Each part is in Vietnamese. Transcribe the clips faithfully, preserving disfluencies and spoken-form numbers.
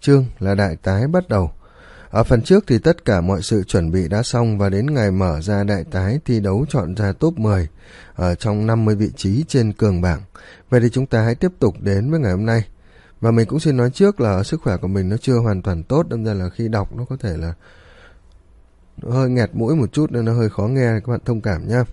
chương là đại tái bắt đầu. Ở phần trước thì tất cả mọi sự chuẩn bị đã xong và đến ngày mở ra đại tái thi đấu chọn ra top mười ở trong năm mươi vị trí trên cường bảng. Vậy thì chúng ta hãy tiếp tục đến với ngày hôm nay. Và mình cũng xin nói trước là sức khỏe của mình nó chưa hoàn toàn tốt, đâm ra là khi đọc nó có thể là nó hơi nghẹt mũi một chút nên nó hơi khó nghe, các bạn thông cảm nha.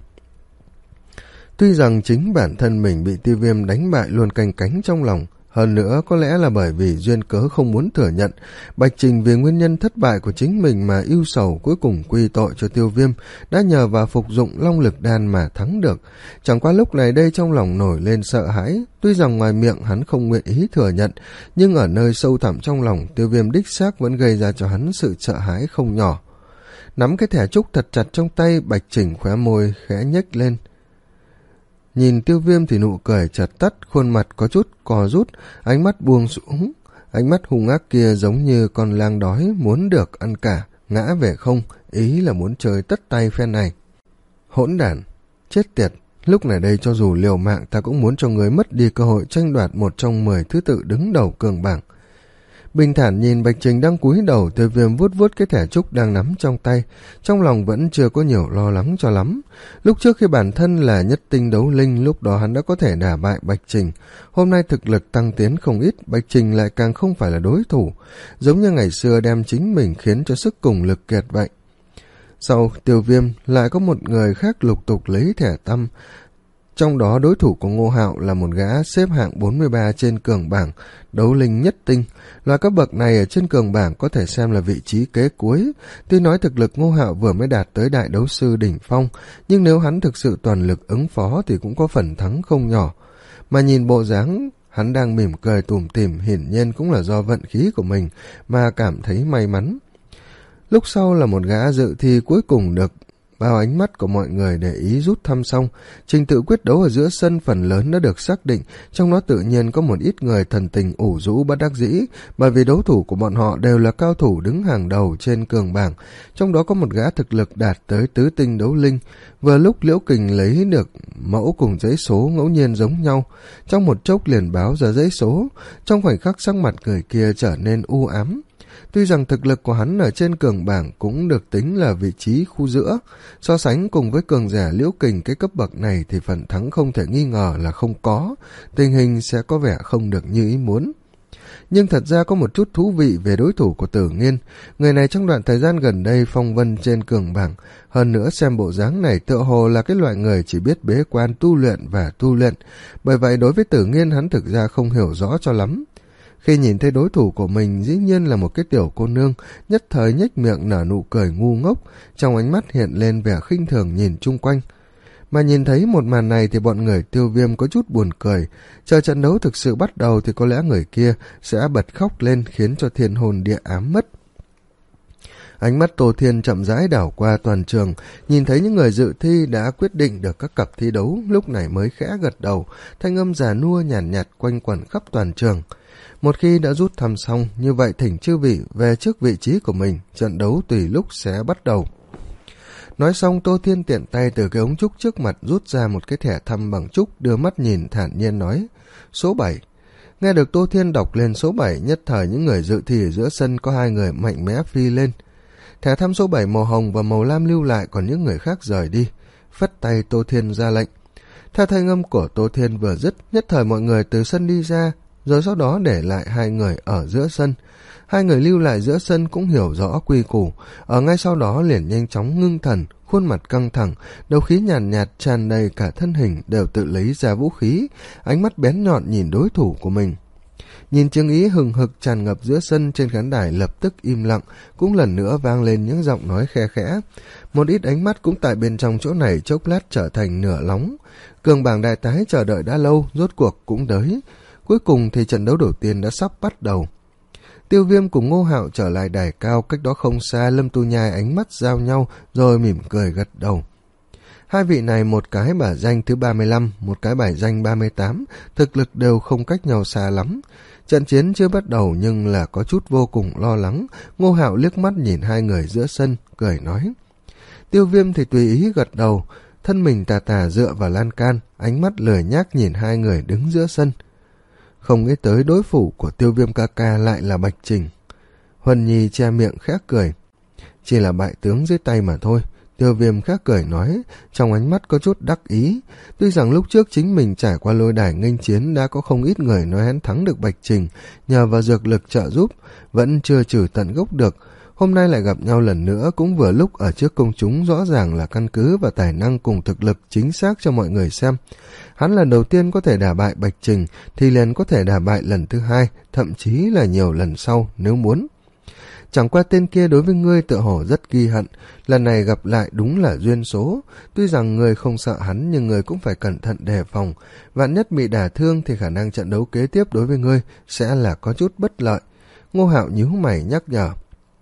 Tuy rằng chính bản thân mình bị tiêu viêm đánh bại luôn canh cánh trong lòng, hơn nữa có lẽ là bởi vì duyên cớ không muốn thừa nhận, Bạch Trình vì nguyên nhân thất bại của chính mình mà ưu sầu cuối cùng quy tội cho tiêu viêm, đã nhờ vào phục dụng long lực đan mà thắng được. Chẳng qua lúc này đây trong lòng nổi lên sợ hãi, tuy rằng ngoài miệng hắn không nguyện ý thừa nhận, nhưng ở nơi sâu thẳm trong lòng, tiêu viêm đích xác vẫn gây ra cho hắn sự sợ hãi không nhỏ. Nắm cái thẻ trúc thật chặt trong tay, Bạch Trình khóe môi khẽ nhếch lên. Nhìn tiêu viêm thì nụ cười chợt tắt, khuôn mặt có chút co rút, ánh mắt buông xuống. Ánh mắt hung ác kia giống như con lang đói muốn được ăn cả, ngã về không, ý là muốn chơi tất tay phen này. Hỗn đản, chết tiệt, lúc này đây cho dù liều mạng ta cũng muốn cho người mất đi cơ hội tranh đoạt một trong mười thứ tự đứng đầu cường bảng. Bình thản nhìn Bạch Trình đang cúi đầu, tiêu viêm vuốt vuốt cái thẻ trúc đang nắm trong tay, trong lòng vẫn chưa có nhiều lo lắng cho lắm. Lúc trước khi bản thân là nhất tinh đấu linh, lúc đó hắn đã có thể đả bại Bạch Trình. Hôm nay thực lực tăng tiến không ít, Bạch Trình lại càng không phải là đối thủ, giống như ngày xưa đem chính mình khiến cho sức cùng lực kiệt vậy. Sau tiêu viêm lại có một người khác lục tục lấy thẻ tăm. Trong đó đối thủ của Ngô Hạo là một gã xếp hạng bốn mươi ba trên cường bảng, đấu linh nhất tinh. Loại cấp bậc này ở trên cường bảng có thể xem là vị trí kế cuối. Tuy nói thực lực Ngô Hạo vừa mới đạt tới đại đấu sư đỉnh phong, nhưng nếu hắn thực sự toàn lực ứng phó thì cũng có phần thắng không nhỏ. Mà nhìn bộ dáng hắn đang mỉm cười tủm tỉm, hiển nhiên cũng là do vận khí của mình mà cảm thấy may mắn. Lúc sau là một gã dự thi cuối cùng được bao ánh mắt của mọi người để ý rút thăm xong, trình tự quyết đấu ở giữa sân phần lớn đã được xác định, trong đó tự nhiên có một ít người thần tình ủ rũ bất đắc dĩ, bởi vì đấu thủ của bọn họ đều là cao thủ đứng hàng đầu trên cường bảng, trong đó có một gã thực lực đạt tới tứ tinh đấu linh. Vừa lúc Liễu Kình lấy được mẫu cùng giấy số ngẫu nhiên giống nhau, trong một chốc liền báo ra giấy số, trong khoảnh khắc sắc mặt người kia trở nên u ám. Tuy rằng thực lực của hắn ở trên cường bảng cũng được tính là vị trí khu giữa, so sánh cùng với cường giả Liễu Kình cái cấp bậc này thì phần thắng không thể nghi ngờ là không có, tình hình sẽ có vẻ không được như ý muốn. Nhưng thật ra có một chút thú vị về đối thủ của Tử Nghiên, người này trong đoạn thời gian gần đây phong vân trên cường bảng, hơn nữa xem bộ dáng này tựa hồ là cái loại người chỉ biết bế quan tu luyện và tu luyện, bởi vậy đối với Tử Nghiên hắn thực ra không hiểu rõ cho lắm. Khi nhìn thấy đối thủ của mình dĩ nhiên là một cái tiểu cô nương, nhất thời nhếch miệng nở nụ cười ngu ngốc, trong ánh mắt hiện lên vẻ khinh thường nhìn chung quanh. Mà nhìn thấy một màn này thì bọn người tiêu viêm có chút buồn cười, chờ trận đấu thực sự bắt đầu thì có lẽ người kia sẽ bật khóc lên khiến cho thiên hồn địa ám mất. Ánh mắt Tô Thiên chậm rãi đảo qua toàn trường, nhìn thấy những người dự thi đã quyết định được các cặp thi đấu, lúc này mới khẽ gật đầu, thanh âm già nua nhàn nhạt, nhạt quanh quẩn khắp toàn trường. Một khi đã rút thăm xong, như vậy thỉnh chư vị về trước vị trí của mình, trận đấu tùy lúc sẽ bắt đầu. Nói xong, Tô Thiên tiện tay từ cái ống trúc trước mặt rút ra một cái thẻ thăm bằng trúc, đưa mắt nhìn thản nhiên nói, số bảy. Nghe được Tô Thiên đọc lên số bảy, nhất thời những người dự thi ở giữa sân có hai người mạnh mẽ phi lên. Thẻ thăm số bảy màu hồng và màu lam lưu lại, còn những người khác rời đi. Phất tay Tô Thiên ra lệnh. Theo thanh âm của Tô Thiên vừa dứt, nhất thời mọi người từ sân đi ra, rồi sau đó để lại hai người ở giữa sân. Hai người lưu lại giữa sân cũng hiểu rõ quy củ, ở ngay sau đó liền nhanh chóng ngưng thần, khuôn mặt căng thẳng, đầu khí nhàn nhạt, nhạt tràn đầy cả thân hình, đều tự lấy ra vũ khí, ánh mắt bén nhọn nhìn đối thủ của mình. Nhìn Trương Ý hừng hực tràn ngập giữa sân, trên khán đài lập tức im lặng, cũng lần nữa vang lên những giọng nói khe khẽ. Một ít ánh mắt cũng tại bên trong chỗ này chốc lát trở thành nửa nóng. Cường bảng đại tái chờ đợi đã lâu, rốt cuộc cũng tới. Cuối cùng thì trận đấu đầu tiên đã sắp bắt đầu. Tiêu Viêm cùng Ngô Hạo trở lại đài cao, cách đó không xa, Lâm Tu Nhai ánh mắt giao nhau rồi mỉm cười gật đầu. Hai vị này một cái bài danh thứ ba mươi lăm, một cái bài danh ba mươi tám, thực lực đều không cách nhau xa lắm. Trận chiến chưa bắt đầu nhưng là có chút vô cùng lo lắng. Ngô Hạo liếc mắt nhìn hai người giữa sân, cười nói. Tiêu Viêm thì tùy ý gật đầu, thân mình tà tà dựa vào lan can, ánh mắt lười nhác nhìn hai người đứng giữa sân. Không nghĩ tới đối thủ của Tiêu Viêm ca ca lại là Bạch Trình. Huân Nhi che miệng khẽ cười. Chỉ là bại tướng dưới tay mà thôi. Tiêu Viêm khẽ cười nói, trong ánh mắt có chút đắc ý. Tuy rằng lúc trước chính mình trải qua lôi đài nghênh chiến đã có không ít người nói hắn thắng được Bạch Trình nhờ vào dược lực trợ giúp, vẫn chưa trừ tận gốc được. Hôm nay lại gặp nhau lần nữa cũng vừa lúc ở trước công chúng, rõ ràng là căn cứ và tài năng cùng thực lực chính xác cho mọi người xem. Hắn lần đầu tiên có thể đả bại Bạch Trình thì liền có thể đả bại lần thứ hai, thậm chí là nhiều lần sau nếu muốn. Chẳng qua tên kia đối với ngươi tựa hồ rất ghi hận, lần này gặp lại đúng là duyên số. Tuy rằng ngươi không sợ hắn nhưng ngươi cũng phải cẩn thận đề phòng, vạn nhất bị đả thương thì khả năng trận đấu kế tiếp đối với ngươi sẽ là có chút bất lợi. Ngô Hạo nhíu mày nhắc nhở.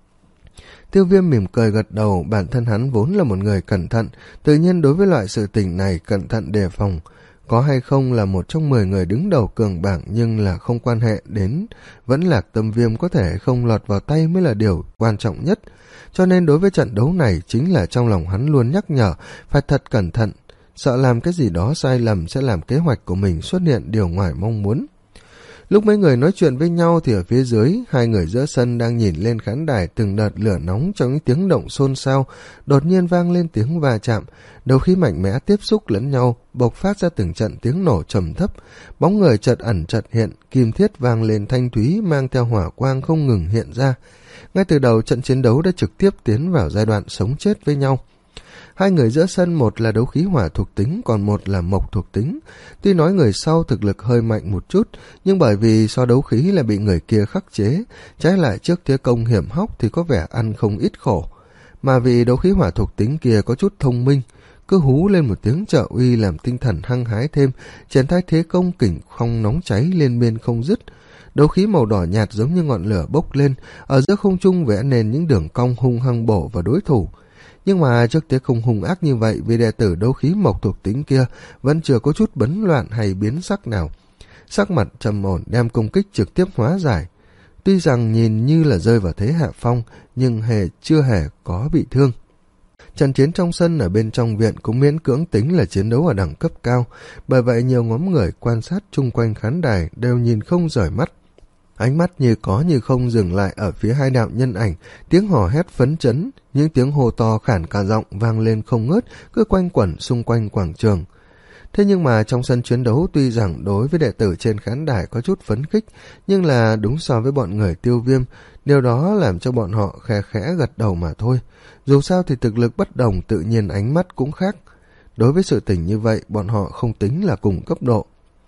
Tiêu Viêm mỉm cười gật đầu, bản thân hắn vốn là một người cẩn thận, tự nhiên đối với loại sự tình này cẩn thận đề phòng. Có hay không là một trong mười người đứng đầu cường bảng nhưng là không quan hệ đến vẫn Lạc Tâm Viêm có thể không lọt vào tay mới là điều quan trọng nhất. Cho nên đối với trận đấu này chính là trong lòng hắn luôn nhắc nhở phải thật cẩn thận, sợ làm cái gì đó sai lầm sẽ làm kế hoạch của mình xuất hiện điều ngoài mong muốn. Lúc mấy người nói chuyện với nhau thì ở phía dưới, hai người giữa sân đang nhìn lên khán đài, từng đợt lửa nóng trong những tiếng động xôn xao, đột nhiên vang lên tiếng va chạm, đấu khí mạnh mẽ tiếp xúc lẫn nhau, bộc phát ra từng trận tiếng nổ trầm thấp, bóng người chợt ẩn chợt hiện, kim thiết vang lên thanh thúy mang theo hỏa quang không ngừng hiện ra. Ngay từ đầu trận chiến đấu đã trực tiếp tiến vào giai đoạn sống chết với nhau. Hai người giữa sân, một là đấu khí hỏa thuộc tính, còn một là mộc thuộc tính. Tuy nói người sau thực lực hơi mạnh một chút, nhưng bởi vì so đấu khí là bị người kia khắc chế, trái lại trước thế công hiểm hóc thì có vẻ ăn không ít khổ. Mà vì đấu khí hỏa thuộc tính kia có chút thông minh, cứ hú lên một tiếng trợ uy làm tinh thần hăng hái thêm, triển khai thế công kình phong nóng cháy liên miên không dứt. Đấu khí màu đỏ nhạt giống như ngọn lửa bốc lên, ở giữa không trung vẽ nên những đường cong hung hăng bổ vào đối thủ. Nhưng mà trước thế không hung ác như vậy, vì đệ tử đấu khí mộc thuộc tính kia vẫn chưa có chút bấn loạn hay biến sắc nào. Sắc mặt trầm ổn đem công kích trực tiếp hóa giải. Tuy rằng nhìn như là rơi vào thế hạ phong, nhưng hề chưa hề có bị thương. Trận chiến trong sân ở bên trong viện cũng miễn cưỡng tính là chiến đấu ở đẳng cấp cao, bởi vậy nhiều ngóm người quan sát chung quanh khán đài đều nhìn không rời mắt. Ánh mắt như có như không dừng lại ở phía hai đạo nhân ảnh, tiếng hò hét phấn chấn, những tiếng hô to khản cả giọng vang lên không ngớt, cứ quanh quẩn xung quanh quảng trường. Thế nhưng mà trong sân chiến đấu tuy rằng đối với đệ tử trên khán đài có chút phấn khích, nhưng là đúng so với bọn người Tiêu Viêm, điều đó làm cho bọn họ khẽ khẽ gật đầu mà thôi. Dù sao thì thực lực bất đồng, tự nhiên ánh mắt cũng khác. Đối với sự tình như vậy, bọn họ không tính là cùng cấp độ.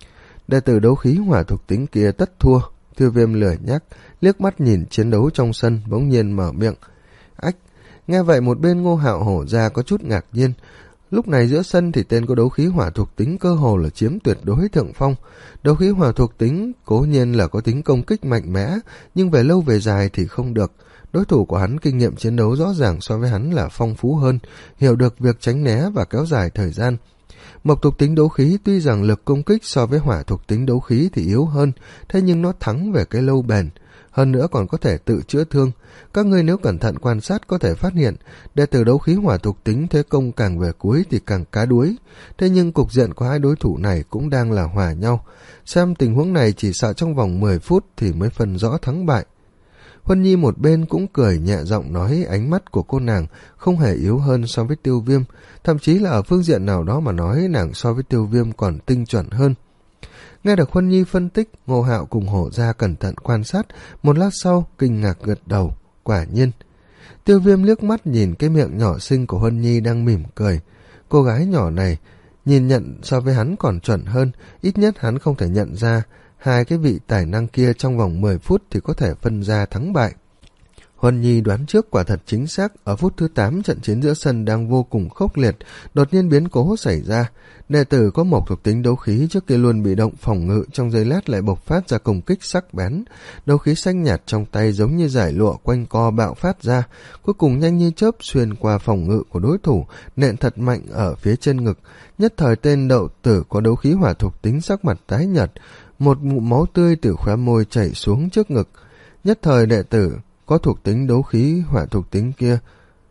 Đệ tử đấu khí hỏa thuộc tính kia tất thua. Tiêu Viêm lười nhác, liếc mắt nhìn chiến đấu trong sân, bỗng nhiên mở miệng. Ách, nghe vậy một bên Ngô Hạo hổ ra có chút ngạc nhiên. Lúc này giữa sân thì tên có đấu khí hỏa thuộc tính cơ hồ là chiếm tuyệt đối thượng phong. Đấu khí hỏa thuộc tính cố nhiên là có tính công kích mạnh mẽ, nhưng về lâu về dài thì không được. Đối thủ của hắn kinh nghiệm chiến đấu rõ ràng so với hắn là phong phú hơn, hiểu được việc tránh né và kéo dài thời gian. Mộc thuộc tính đấu khí tuy rằng lực công kích so với hỏa thuộc tính đấu khí thì yếu hơn, thế nhưng nó thắng về cái lâu bền, hơn nữa còn có thể tự chữa thương. Các ngươi nếu cẩn thận quan sát có thể phát hiện, đệ tử đấu khí hỏa thuộc tính thế công càng về cuối thì càng cá đuối. Thế nhưng cục diện của hai đối thủ này cũng đang là hòa nhau. Xem tình huống này chỉ sợ trong vòng mười phút thì mới phân rõ thắng bại. Huân Nhi một bên cũng cười nhẹ giọng nói, ánh mắt của cô nàng không hề yếu hơn so với Tiêu Viêm, thậm chí là ở phương diện nào đó mà nói nàng so với Tiêu Viêm còn tinh chuẩn hơn. Nghe được Huân Nhi phân tích, Ngô Hạo cùng Hổ Gia cẩn thận quan sát, một lát sau kinh ngạc gật đầu, quả nhiên. Tiêu Viêm liếc mắt nhìn cái miệng nhỏ xinh của Huân Nhi đang mỉm cười. Cô gái nhỏ này nhìn nhận so với hắn còn chuẩn hơn, ít nhất hắn không thể nhận ra hai cái vị tài năng kia trong vòng mười phút thì có thể phân ra thắng bại. Huân Nhi đoán trước quả thật chính xác, ở phút thứ tám trận chiến giữa sân đang vô cùng khốc liệt, đột nhiên biến cố xảy ra. Đệ tử có mộc thuộc tính đấu khí trước kia luôn bị động phòng ngự, trong giây lát lại bộc phát ra công kích sắc bén. Đấu khí xanh nhạt trong tay giống như giải lụa quanh co bạo phát ra, cuối cùng nhanh như chớp xuyên qua phòng ngự của đối thủ, nện thật mạnh ở phía trên ngực. Nhất thời tên đậu tử có đấu khí hỏa thuộc tính sắc mặt tái nhợt, một ngụm máu tươi từ khóe môi chảy xuống trước ngực. Nhất thời đệ tử có thuộc tính đấu khí hỏa thuộc tính kia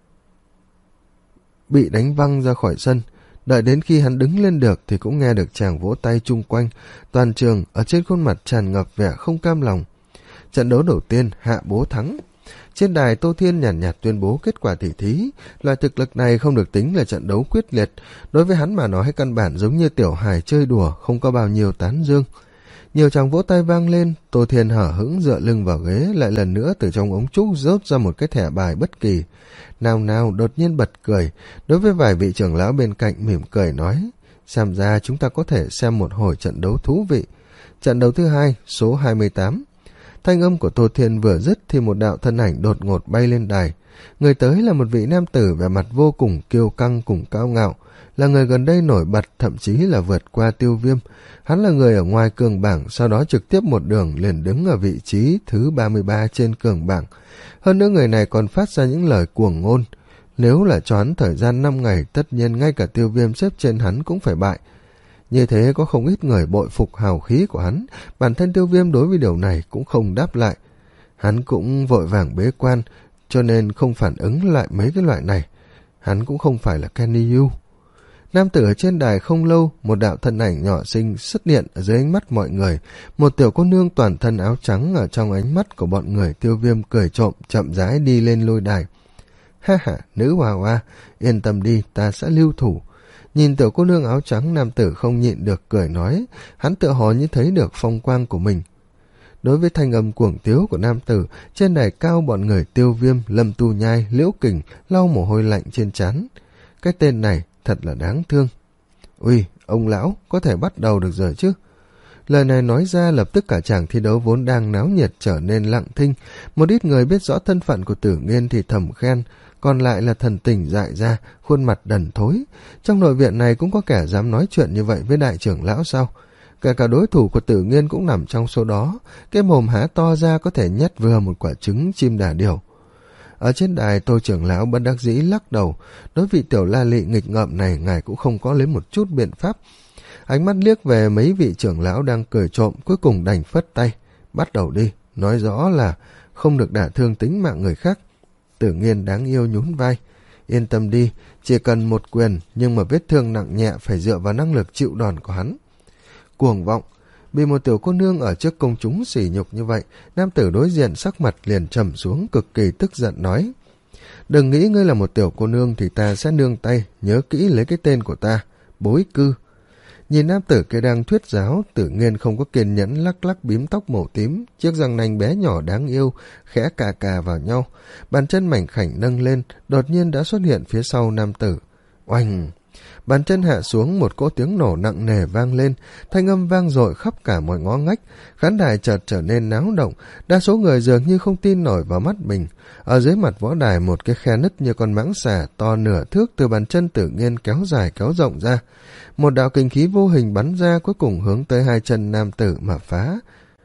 bị đánh văng ra khỏi sân. Đợi đến khi hắn đứng lên được thì cũng nghe được chàng vỗ tay chung quanh. Toàn trường ở trên khuôn mặt tràn ngập vẻ không cam lòng. Trận đấu đầu tiên Hạ Bố thắng. Trên đài, Tô Thiên nhàn nhạt, nhạt tuyên bố kết quả tỉ thí. Loại thực lực này không được tính là trận đấu quyết liệt. Đối với hắn mà nói căn bản giống như tiểu hài chơi đùa, không có bao nhiêu tán dương. Nhiều tràng vỗ tay vang lên, Tô Thiên hở hững dựa lưng vào ghế, lại lần nữa từ trong ống trúc rốt ra một cái thẻ bài bất kỳ. Nào nào đột nhiên bật cười, đối với vài vị trưởng lão bên cạnh mỉm cười nói, xem ra chúng ta có thể xem một hồi trận đấu thú vị. Trận đấu thứ hai, số hai mươi tám. Thanh âm của Tô Thiên vừa dứt thì một đạo thân ảnh đột ngột bay lên đài. Người tới là một vị nam tử vẻ mặt vô cùng kiêu căng cùng cao ngạo, là người gần đây nổi bật, thậm chí là vượt qua Tiêu Viêm. Hắn là người ở ngoài cường bảng, sau đó trực tiếp một đường liền đứng ở vị trí thứ ba mươi ba trên cường bảng. Hơn nữa người này còn phát ra những lời cuồng ngôn. Nếu là cho hắn thời gian năm ngày, tất nhiên ngay cả Tiêu Viêm xếp trên hắn cũng phải bại. Như thế có không ít người bội phục hào khí của hắn, bản thân Tiêu Viêm đối với điều này cũng không đáp lại. Hắn cũng vội vàng bế quan, cho nên không phản ứng lại mấy cái loại này. Hắn cũng không phải là Kenny Yu. Nam tử ở trên đài không lâu, một đạo thân ảnh nhỏ xinh xuất hiện ở dưới ánh mắt mọi người. Một tiểu cô nương toàn thân áo trắng ở trong ánh mắt của bọn người. Tiêu Viêm cười trộm, chậm rãi đi lên lôi đài. Ha ha, nữ hoa hoa, yên tâm đi, ta sẽ lưu thủ. Nhìn tiểu cô nương áo trắng, nam tử không nhịn được cười nói, hắn tựa hồ như thấy được phong quang của mình. Đối với thanh âm cuồng tiếu của nam tử, trên đài cao bọn người Tiêu Viêm, Lâm Tu Nhai, Liễu Kình lau mồ hôi lạnh trên trán. Cái tên này thật là đáng thương. Ui, ông lão, có thể bắt đầu được rồi chứ? Lời này nói ra lập tức cả chàng thi đấu vốn đang náo nhiệt trở nên lặng thinh. Một ít người biết rõ thân phận của Tử Nghiên thì thầm khen, còn lại là thần tình dại ra, khuôn mặt đần thối. Trong nội viện này cũng có kẻ dám nói chuyện như vậy với đại trưởng lão sao? Cả cả đối thủ của Tử Nghiên cũng nằm trong số đó, cái mồm há to ra có thể nhét vừa một quả trứng chim đà điểu. Ở trên đài, Tô trưởng lão bất đắc dĩ lắc đầu, đối vị tiểu la lị nghịch ngợm này ngài cũng không có lấy một chút biện pháp. Ánh mắt liếc về mấy vị trưởng lão đang cười trộm, cuối cùng đành phất tay, bắt đầu đi, nói rõ là không được đả thương tính mạng người khác. Tử Nghiên đáng yêu nhún vai, yên tâm đi, chỉ cần một quyền, nhưng mà vết thương nặng nhẹ phải dựa vào năng lực chịu đòn của hắn. Cuồng vọng, bị một tiểu cô nương ở trước công chúng sỉ nhục như vậy, nam tử đối diện sắc mặt liền trầm xuống, cực kỳ tức giận nói, đừng nghĩ ngươi là một tiểu cô nương thì ta sẽ nương tay, nhớ kỹ lấy cái tên của ta, Bối Cư. Nhìn nam tử kia đang thuyết giáo, Tử Nghiên không có kiên nhẫn lắc lắc bím tóc màu tím, chiếc răng nanh bé nhỏ đáng yêu, khẽ cà cà vào nhau, bàn chân mảnh khảnh nâng lên, đột nhiên đã xuất hiện phía sau nam tử. Oanh! Bàn chân hạ xuống, một cỗ tiếng nổ nặng nề vang lên, thanh âm vang dội khắp cả mọi ngõ ngách, khán đài chợt trở nên náo động, đa số người dường như không tin nổi vào mắt mình. Ở dưới mặt võ đài một cái khe nứt như con mãng xà to nửa thước từ bàn chân Tử Nghiên kéo dài kéo rộng ra. Một đạo kinh khí vô hình bắn ra, cuối cùng hướng tới hai chân nam tử mà phá.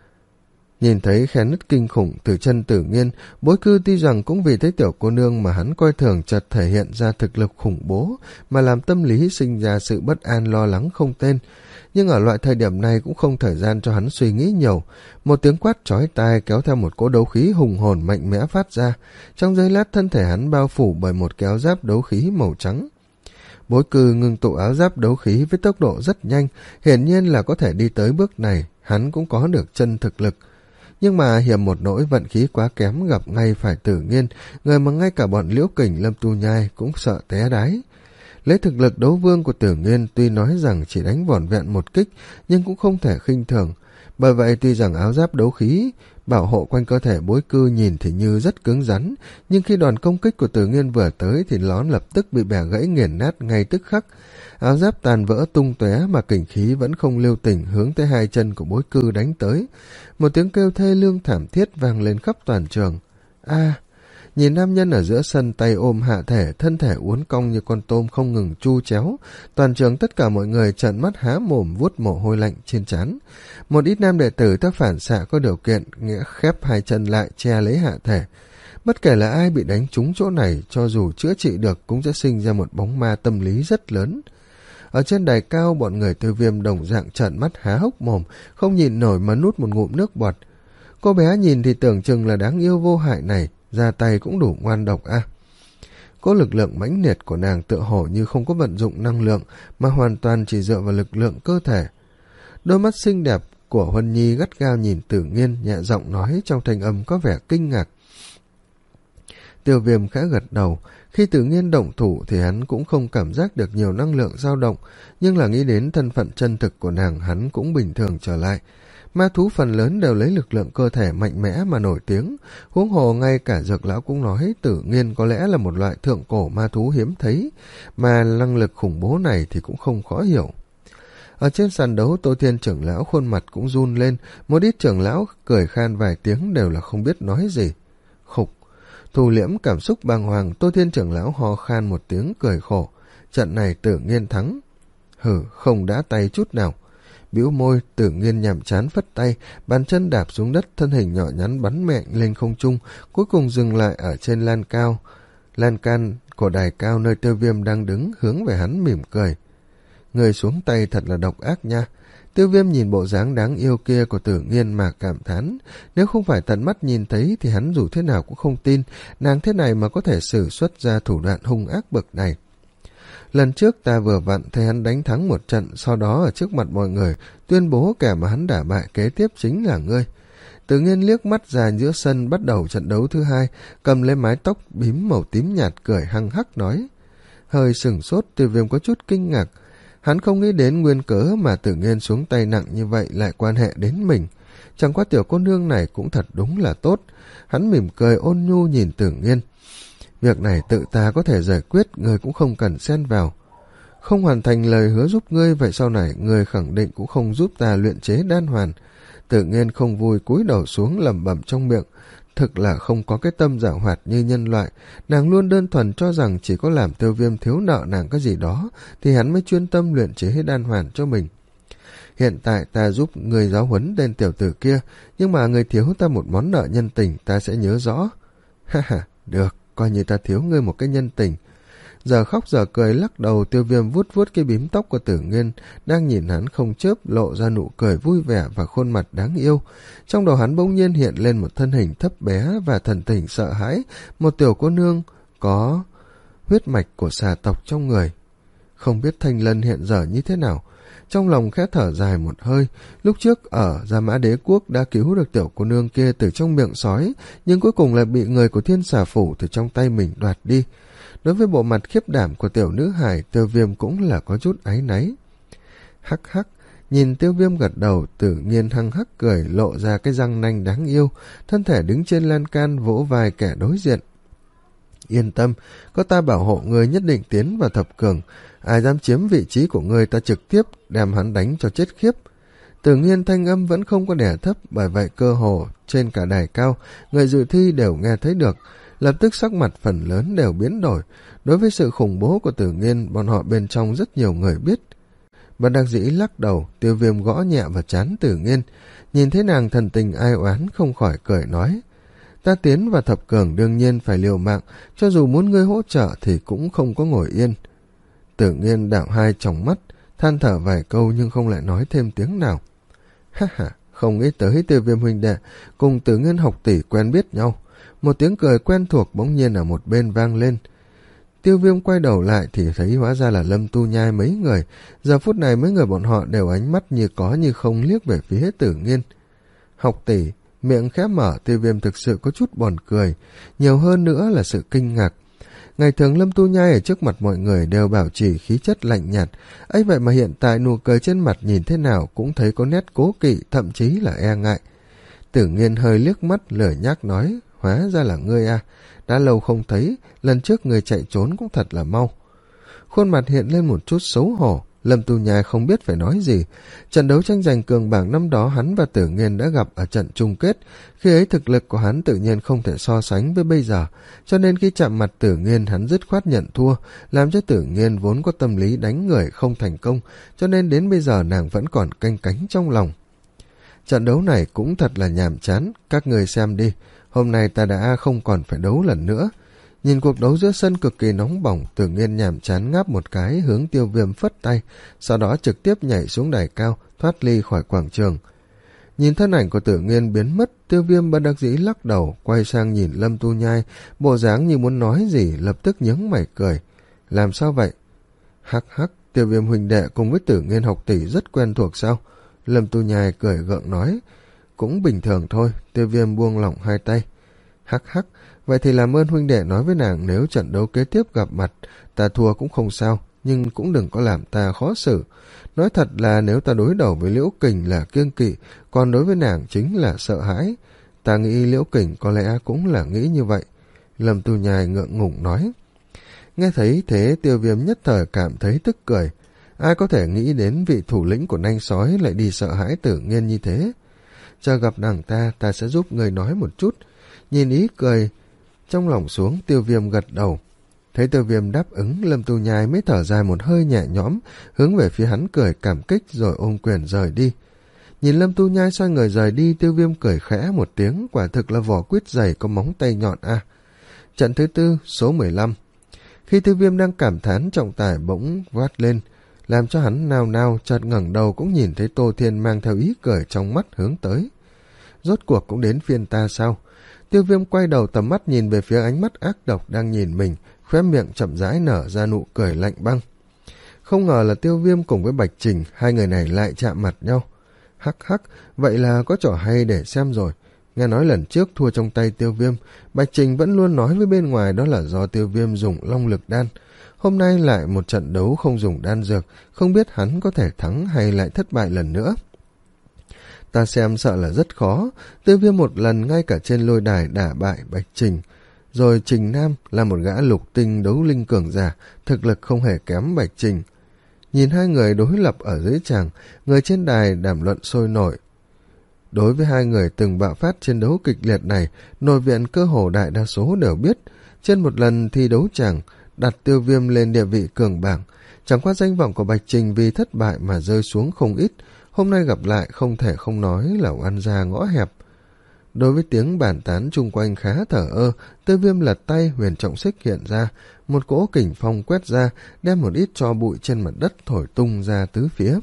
Nhìn thấy khe nứt kinh khủng từ chân Tử Nghiên, Bối Cư tuy rằng cũng vì thấy tiểu cô nương mà hắn coi thường chợt thể hiện ra thực lực khủng bố, mà làm tâm lý sinh ra sự bất an lo lắng không tên. Nhưng ở loại thời điểm này cũng không thời gian cho hắn suy nghĩ nhiều. Một tiếng quát chói tai kéo theo một cỗ đấu khí hùng hồn mạnh mẽ phát ra. Trong giây lát thân thể hắn bao phủ bởi một cái áo giáp đấu khí màu trắng. Bối Cư ngưng tụ áo giáp đấu khí với tốc độ rất nhanh, hiển nhiên là có thể đi tới bước này, hắn cũng có được chân thực lực. Nhưng mà hiểm một nỗi vận khí quá kém gặp ngay phải Tử Nghiên, người mà ngay cả bọn Liễu Kình, Lâm Tu Nhai cũng sợ té đáy. Lấy thực lực đấu vương của Tử Nghiên tuy nói rằng chỉ đánh vỏn vẹn một kích, nhưng cũng không thể khinh thường. Bởi vậy tuy rằng áo giáp đấu khí bảo hộ quanh cơ thể Bối Cư nhìn thì như rất cứng rắn, nhưng khi đòn công kích của Tử Nghiên vừa tới thì nó lập tức bị bẻ gãy nghiền nát ngay tức khắc. Áo giáp tàn vỡ tung tóe mà kình khí vẫn không lưu tình hướng tới hai chân của Bối Cư đánh tới. Một tiếng kêu thê lương thảm thiết vang lên khắp toàn trường. A! À, nhìn nam nhân ở giữa sân tay ôm hạ thể, thân thể uốn cong như con tôm không ngừng chu chéo. Toàn trường tất cả mọi người trợn mắt há mồm vuốt mồ hôi lạnh trên trán. Một ít nam đệ tử theo phản xạ có điều kiện nghĩa khép hai chân lại che lấy hạ thể. Bất kể là ai bị đánh trúng chỗ này, cho dù chữa trị được cũng sẽ sinh ra một bóng ma tâm lý rất lớn. Ở trên đài cao, bọn người Tiêu Viêm đồng dạng trợn mắt há hốc mồm, không nhìn nổi mà nuốt một ngụm nước bọt. Cô bé nhìn thì tưởng chừng là đáng yêu vô hại này, ra tay cũng đủ ngoan độc a. À. Có lực lượng mãnh liệt của nàng tựa hồ như không có vận dụng năng lượng, mà hoàn toàn chỉ dựa vào lực lượng cơ thể. Đôi mắt xinh đẹp của Huân Nhi gắt gao nhìn Tử Nghiên, nhẹ giọng nói trong thanh âm có vẻ kinh ngạc. Tiêu Viêm khẽ gật đầu. Khi Tử Nghiên động thủ thì hắn cũng không cảm giác được nhiều năng lượng dao động, nhưng là nghĩ đến thân phận chân thực của nàng, hắn cũng bình thường trở lại. Ma thú phần lớn đều lấy lực lượng cơ thể mạnh mẽ mà nổi tiếng, huống hồ ngay cả Dược lão cũng nói Tử Nghiên có lẽ là một loại thượng cổ ma thú hiếm thấy, mà năng lực khủng bố này thì cũng không khó hiểu. Ở trên sàn đấu, Tô Thiên trưởng lão khuôn mặt cũng run lên, một ít trưởng lão cười khan vài tiếng đều là không biết nói gì. Khục. Thu liễm cảm xúc bàng hoàng, Tô Thiên trưởng lão ho khan một tiếng cười khổ. Trận này Tử Nghiên thắng. Hử, không đá tay chút nào. Bĩu môi, Tử Nghiên nhàm chán phất tay, bàn chân đạp xuống đất, thân hình nhỏ nhắn bắn mạnh lên không trung, cuối cùng dừng lại ở trên lan cao. Lan can của đài cao nơi Tiêu Viêm đang đứng, hướng về hắn mỉm cười. Người xuống tay thật là độc ác nha. Tiêu Viêm nhìn bộ dáng đáng yêu kia của Tử Nghiên mà cảm thán. Nếu không phải tận mắt nhìn thấy thì hắn dù thế nào cũng không tin nàng thế này mà có thể sử xuất ra thủ đoạn hung ác bậc này. Lần trước ta vừa vặn thấy hắn đánh thắng một trận, sau đó ở trước mặt mọi người tuyên bố kẻ mà hắn đả bại kế tiếp chính là ngươi. Tử Nghiên liếc mắt ra giữa sân, bắt đầu trận đấu thứ hai, cầm lấy mái tóc bím màu tím nhạt cười hăng hắc nói. Hơi sửng sốt, Tiêu Viêm có chút kinh ngạc. Hắn không nghĩ đến nguyên cớ mà Tử Nghiên xuống tay nặng như vậy lại quan hệ đến mình. Chẳng qua tiểu cô nương này cũng thật đúng là tốt. Hắn mỉm cười ôn nhu nhìn Tử Nghiên. Việc này tự ta có thể giải quyết, ngươi cũng không cần xen vào. Không hoàn thành lời hứa giúp ngươi, vậy sau này ngươi khẳng định cũng không giúp ta luyện chế đan hoàn. Tử Nghiên không vui cúi đầu xuống lẩm bẩm trong miệng. Thực là không có cái tâm giảo hoạt như nhân loại. Nàng luôn đơn thuần cho rằng chỉ có làm Tiêu Viêm thiếu nợ nàng cái gì đó thì hắn mới chuyên tâm luyện chế đan hoàn cho mình. Hiện tại ta giúp người giáo huấn tên tiểu tử kia, nhưng mà người thiếu ta một món nợ nhân tình, ta sẽ nhớ rõ. Ha ha, được, coi như ta thiếu ngươi một cái nhân tình. Giờ khóc giờ cười lắc đầu, Tiêu Viêm vuốt vuốt cái bím tóc của Tử Nghiên, đang nhìn hắn không chớp, lộ ra nụ cười vui vẻ và khuôn mặt đáng yêu. Trong đầu hắn bỗng nhiên hiện lên một thân hình thấp bé và thần tình sợ hãi, một tiểu cô nương có huyết mạch của xà tộc trong người. Không biết Thanh Lân hiện giờ như thế nào. Trong lòng khẽ thở dài một hơi, lúc trước ở Gia Mã Đế Quốc đã cứu được tiểu cô nương kia từ trong miệng sói, nhưng cuối cùng lại bị người của Thiên Xà Phủ từ trong tay mình đoạt đi. Đối với bộ mặt khiếp đảm của tiểu nữ hài, Tiêu Viêm cũng là có chút áy náy. Hắc hắc, nhìn Tiêu Viêm gật đầu, Tử Nghiên hăng hắc cười, lộ ra cái răng nanh đáng yêu, thân thể đứng trên lan can vỗ vai kẻ đối diện. Yên tâm, có ta bảo hộ người nhất định tiến vào thập cường, ai dám chiếm vị trí của người ta trực tiếp đem hắn đánh cho chết khiếp. Tử Nghiên thanh âm vẫn không có đè thấp, bởi vậy cơ hồ trên cả đài cao, người dự thi đều nghe thấy được. Lập tức sắc mặt phần lớn đều biến đổi. Đối với sự khủng bố của Tử Nghiên, bọn họ bên trong rất nhiều người biết. Bất đắc dĩ lắc đầu, Tiêu Viêm gõ nhẹ vào trán Tử Nghiên. Nhìn thấy nàng thần tình ai oán, không khỏi cười nói. Ta tiến vào thập cường đương nhiên phải liều mạng, cho dù muốn ngươi hỗ trợ thì cũng không có ngồi yên. Tử Nghiên đảo hai tròng mắt, than thở vài câu nhưng không lại nói thêm tiếng nào. Ha ha, không nghĩ tới Tiêu Viêm huynh đệ cùng Tử Nghiên học tỷ quen biết nhau. Một tiếng cười quen thuộc bỗng nhiên ở một bên vang lên. Tiêu Viêm quay đầu lại thì thấy hóa ra là Lâm Tu Nhai mấy người. Giờ phút này mấy người bọn họ đều ánh mắt như có như không liếc về phía Tử Nghiên. Học tỷ, miệng khép mở, Tiêu Viêm thực sự có chút buồn cười, nhiều hơn nữa là sự kinh ngạc. Ngày thường Lâm Tu Nhai ở trước mặt mọi người đều bảo trì khí chất lạnh nhạt, ấy vậy mà hiện tại nụ cười trên mặt nhìn thế nào cũng thấy có nét cố kỵ, thậm chí là e ngại. Tử Nghiên hơi liếc mắt lười nhác nói, hóa ra là ngươi à, đã lâu không thấy, lần trước người chạy trốn cũng thật là mau. Khuôn mặt hiện lên một chút xấu hổ, Lâm Tu Nhai không biết phải nói gì. Trận đấu tranh giành cường bảng năm đó hắn và Tử Nghiên đã gặp ở trận chung kết, khi ấy thực lực của hắn tự nhiên không thể so sánh với bây giờ, cho nên khi chạm mặt Tử Nghiên hắn dứt khoát nhận thua, làm cho Tử Nghiên vốn có tâm lý đánh người không thành công, cho nên đến bây giờ nàng vẫn còn canh cánh trong lòng. Trận đấu này cũng thật là nhàm chán, các người xem đi, hôm nay ta đã không còn phải đấu lần nữa. Nhìn cuộc đấu giữa sân cực kỳ nóng bỏng, Tử Nghiên nhàm chán ngáp một cái hướng Tiêu Viêm phất tay, sau đó trực tiếp nhảy xuống đài cao, thoát ly khỏi quảng trường. Nhìn thân ảnh của Tử Nghiên biến mất, Tiêu Viêm bất đắc dĩ lắc đầu, quay sang nhìn Lâm Tu Nhai, bộ dáng như muốn nói gì, lập tức nhướng mày cười. Làm sao vậy? Hắc hắc, Tiêu Viêm huynh đệ cùng với Tử Nghiên học tỷ rất quen thuộc sao? Lâm Tu Nhai cười gượng nói. Cũng bình thường thôi, Tiêu Viêm buông lỏng hai tay. Hắc hắc, vậy thì làm ơn huynh đệ nói với nàng nếu trận đấu kế tiếp gặp mặt ta thua cũng không sao, nhưng cũng đừng có làm ta khó xử. Nói thật là nếu ta đối đầu với Liễu Kình là kiêng kỵ, còn đối với nàng chính là sợ hãi. Ta nghĩ Liễu Kình có lẽ cũng là nghĩ như vậy. Lâm Tu Nhai ngượng ngùng nói. Nghe thấy thế, Tiêu Viêm nhất thời cảm thấy tức cười. Ai có thể nghĩ đến vị thủ lĩnh của nanh sói lại đi sợ hãi Tử Nghiên như thế. Chờ gặp nàng ta, ta sẽ giúp người nói một chút. Nhìn ý cười trong lòng xuống, Tiêu Viêm gật đầu. Thấy Tiêu Viêm đáp ứng, Lâm Tu Nhai mới thở dài một hơi nhẹ nhõm, hướng về phía hắn cười cảm kích rồi ôm quyền rời đi. Nhìn Lâm Tu Nhai xoay người rời đi, Tiêu Viêm cười khẽ một tiếng, quả thực là vỏ quýt dày có móng tay nhọn a. À. Trận thứ tư, số mười lăm. Khi Tiêu Viêm đang cảm thán, trọng tài bỗng vát lên, làm cho hắn nao nao, chợt ngẩng đầu cũng nhìn thấy Tô Thiên mang theo ý cười trong mắt hướng tới. Rốt cuộc cũng đến phiên ta sao? Tiêu Viêm quay đầu tầm mắt nhìn về phía ánh mắt ác độc đang nhìn mình, khóe miệng chậm rãi nở ra nụ cười lạnh băng. Không ngờ là Tiêu Viêm cùng với Bạch Trình, hai người này lại chạm mặt nhau. Hắc hắc, vậy là có trò hay để xem rồi. Nghe nói lần trước thua trong tay Tiêu Viêm, Bạch Trình vẫn luôn nói với bên ngoài đó là do Tiêu Viêm dùng long lực đan. Hôm nay lại một trận đấu không dùng đan dược, không biết hắn có thể thắng hay lại thất bại lần nữa. Ta xem sợ là rất khó. Tiêu Viêm một lần ngay cả trên lôi đài đả bại Bạch Trình. Rồi Trình Nam là một gã lục tinh đấu linh cường giả, thực lực không hề kém Bạch Trình. Nhìn hai người đối lập ở dưới tràng, người trên đài đàm luận sôi nổi. Đối với hai người từng bạo phát chiến đấu kịch liệt này, nội viện cơ hồ đại đa số đều biết. Trên một lần thi đấu tràng, đặt Tiêu Viêm lên địa vị cường bảng. Chẳng qua danh vọng của Bạch Trình vì thất bại mà rơi xuống không ít. Hôm nay gặp lại không thể không nói là oan gia ngõ hẹp. Đối với tiếng bàn tán chung quanh khá thở ơ, Tiêu Viêm lật tay, huyền trọng xích hiện ra, một cỗ kình phong quét ra, đem một ít tro bụi trên mặt đất thổi tung ra tứ phía.